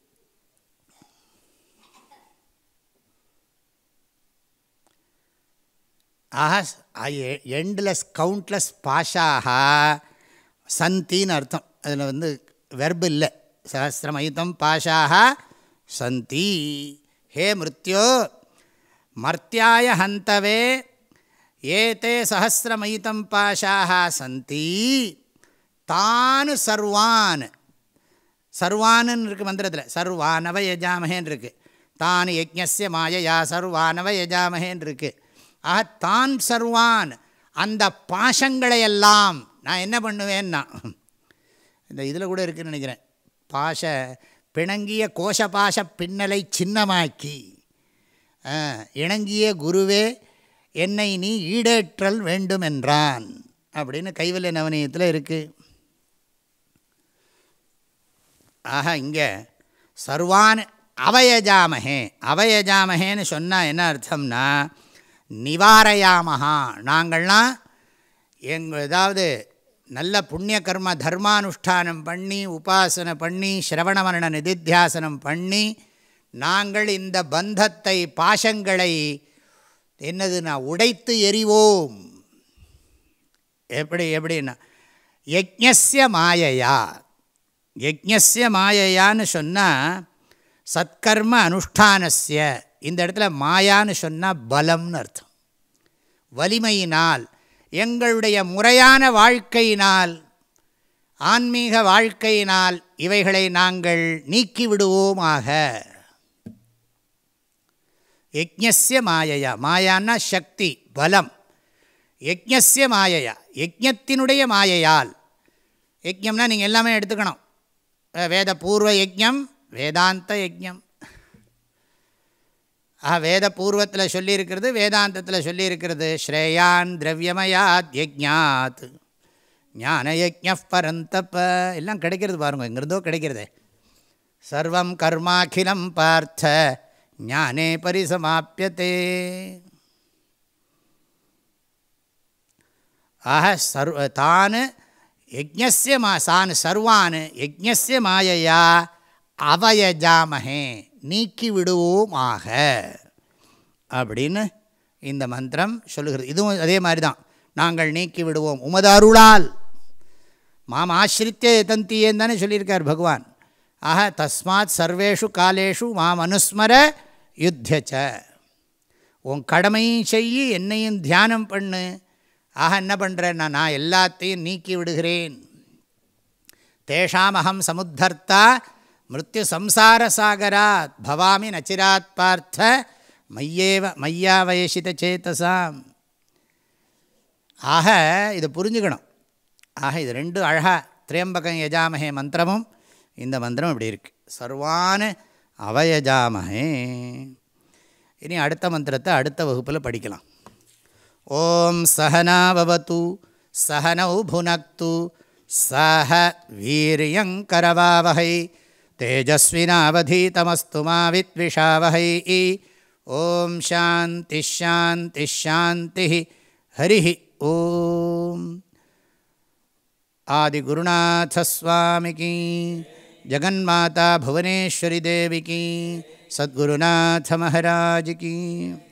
ஆஹா, எண்ட்லெஸ் கவுண்ட்லெஸ் பாஷாக சந்தின்னு அர்த்தம். அதில் வந்து வெர்பு இல்லை. சஹஸ்ரமயுதம் பாஷாக சந்தி. ஹே மிருத்யோ மர்த்தியாய ஹந்தவே ஏதே சஹஸ்ரமயுதம் பாஷாக சந்தி தான் சர்வான். சர்வான்னு இருக்குது மந்திரத்தில். சர்வானவ யஜாமஹேன்னு இருக்குது. தான் யஜ்ஞஸ்ய மாயையா சர்வானவ யஜாமஹேன்னு இருக்குது. ஆக தான் சர்வான், அந்த பாசங்களையெல்லாம் நான் என்ன பண்ணுவேன்னா, இந்த இதில் கூட இருக்குதுன்னு நினைக்கிறேன், பாச பிணங்கிய கோஷ பாச பின்னலை சின்னமாக்கி இணங்கிய குருவே என்னை நீ ஈடேற்றல் வேண்டும் என்றான் அப்படின்னு கைவல்ய நவநீதத்தில் இருக்குது. ஆக இங்கே சர்வான் அவயஜாமஹே, அவயஜாமஹேன்னு சொன்னால் என்ன அர்த்தம்னா நிவாரயாமஹா, நாங்கள்லாம் எங்கள் ஏதாவது நல்ல புண்ணிய கர்ம தர்மானுஷ்டானம் பண்ணி உபாசனை பண்ணி சிரவணமரண நிதித்தியாசனம் பண்ணி நாங்கள் இந்த பந்தத்தை பாசங்களை என்னதுன்னா உடைத்து எறிவோம். எப்படி எப்படின்னா யஜ்ஞஸ்ய மாயையா, யஜ்ஞஸ்ய மாயையான்னு சொன்னால் சத்கர்ம அனுஷ்டானஸ்ய, இந்த இடத்துல மாயான்னு சொன்னால் பலம்னு அர்த்தம். வலிமையினால், எங்களுடைய முறையான வாழ்க்கையினால், ஆன்மீக வாழ்க்கையினால் இவைகளை நாங்கள் நீக்கிவிடுவோமாக. யஜ்ஞஸ்ய மாயையா, மாயான்னா சக்தி பலம். யஜ்ஞஸ்ய மாயையா, யஜ்ஞத்தினுடைய மாயையால். யஜ்ஞம்னா நீங்கள் எல்லாமே எடுத்துக்கணும். வேத பூர்வ யஜ்ஞம், வேதாந்த யஜ்ஞம். ஆ வேத பூர்வத்தில் சொல்லியிருக்கிறது, வேதாந்தத்தில் சொல்லியிருக்கிறது. ஸ்ரேயான் திரவியமயாத் யஜ்ஞாத் ஞான யஜ்ஞ பரந்தப்ப, எல்லாம் கிடைக்கிறது பாருங்க, எங்கிருந்தோ கிடைக்கிறதே. சர்வம் கர்மாகிலம் பார்த்த ஞானே பரிசமாப்பியதே. ஆஹ சர்வ தான் யஜ்ஞஸ்ய மா சான் சர்வான் யஜ்ஞஸ்ய மாயையா அவயஜாமஹே, நீக்கி விடுவோமாக அப்படின்னு இந்த மந்திரம் சொல்லுகிறது. இதுவும் அதே மாதிரி தான், நாங்கள் நீக்கி விடுவோம் உமது அருளால். மாம் ஆசிரித்தே தந்தியேன்னு தானே சொல்லியிருக்கார் பகவான். ஆஹா தஸ்மாத் சர்வேஷு காலேஷு மாம் அனுஸ்மர யுத்தியச்ச, உன் கடமையும் செய்யி என்னையும் தியானம் பண்ணு. ஆக என்ன பண்ணுறேன்னா நான் எல்லாத்தையும் நீக்கி விடுகிறேன். தேஷாம் அகம் சமுத்தர்த்தா மிருத்யு சம்சார சாகராத் பவாமி நச்சிராத் பார்த்த மையேவ மையாவயசித சேதசாம். ஆக இதை புரிஞ்சுக்கணும். ஆக இது ரெண்டு அழகாக திரியம்பகம் யஜாமஹே மந்திரமும் இந்த மந்திரம் இப்படி இருக்குது. சர்வான் அவயஜாமஹே. இனி அடுத்த மந்திரத்தை அடுத்த வகுப்பில் படிக்கலாம். ஓம் சஹனாவது சஹனௌ புனக்து சஹ வீரியங்கரவாவஹை தேஜஸ்வினாவதீதமஸ்து மா வித்விஷாவஹை. ஓம் சாந்தி ஷாந்தி ஷாந்தி. ஹரி ஓம். ஆதிகுருநாதஸ்வாமிகி, ஜகன்மாதா புவனேஸ்வரி தேவிகி, சத்குருநாத மகாராஜ் கி.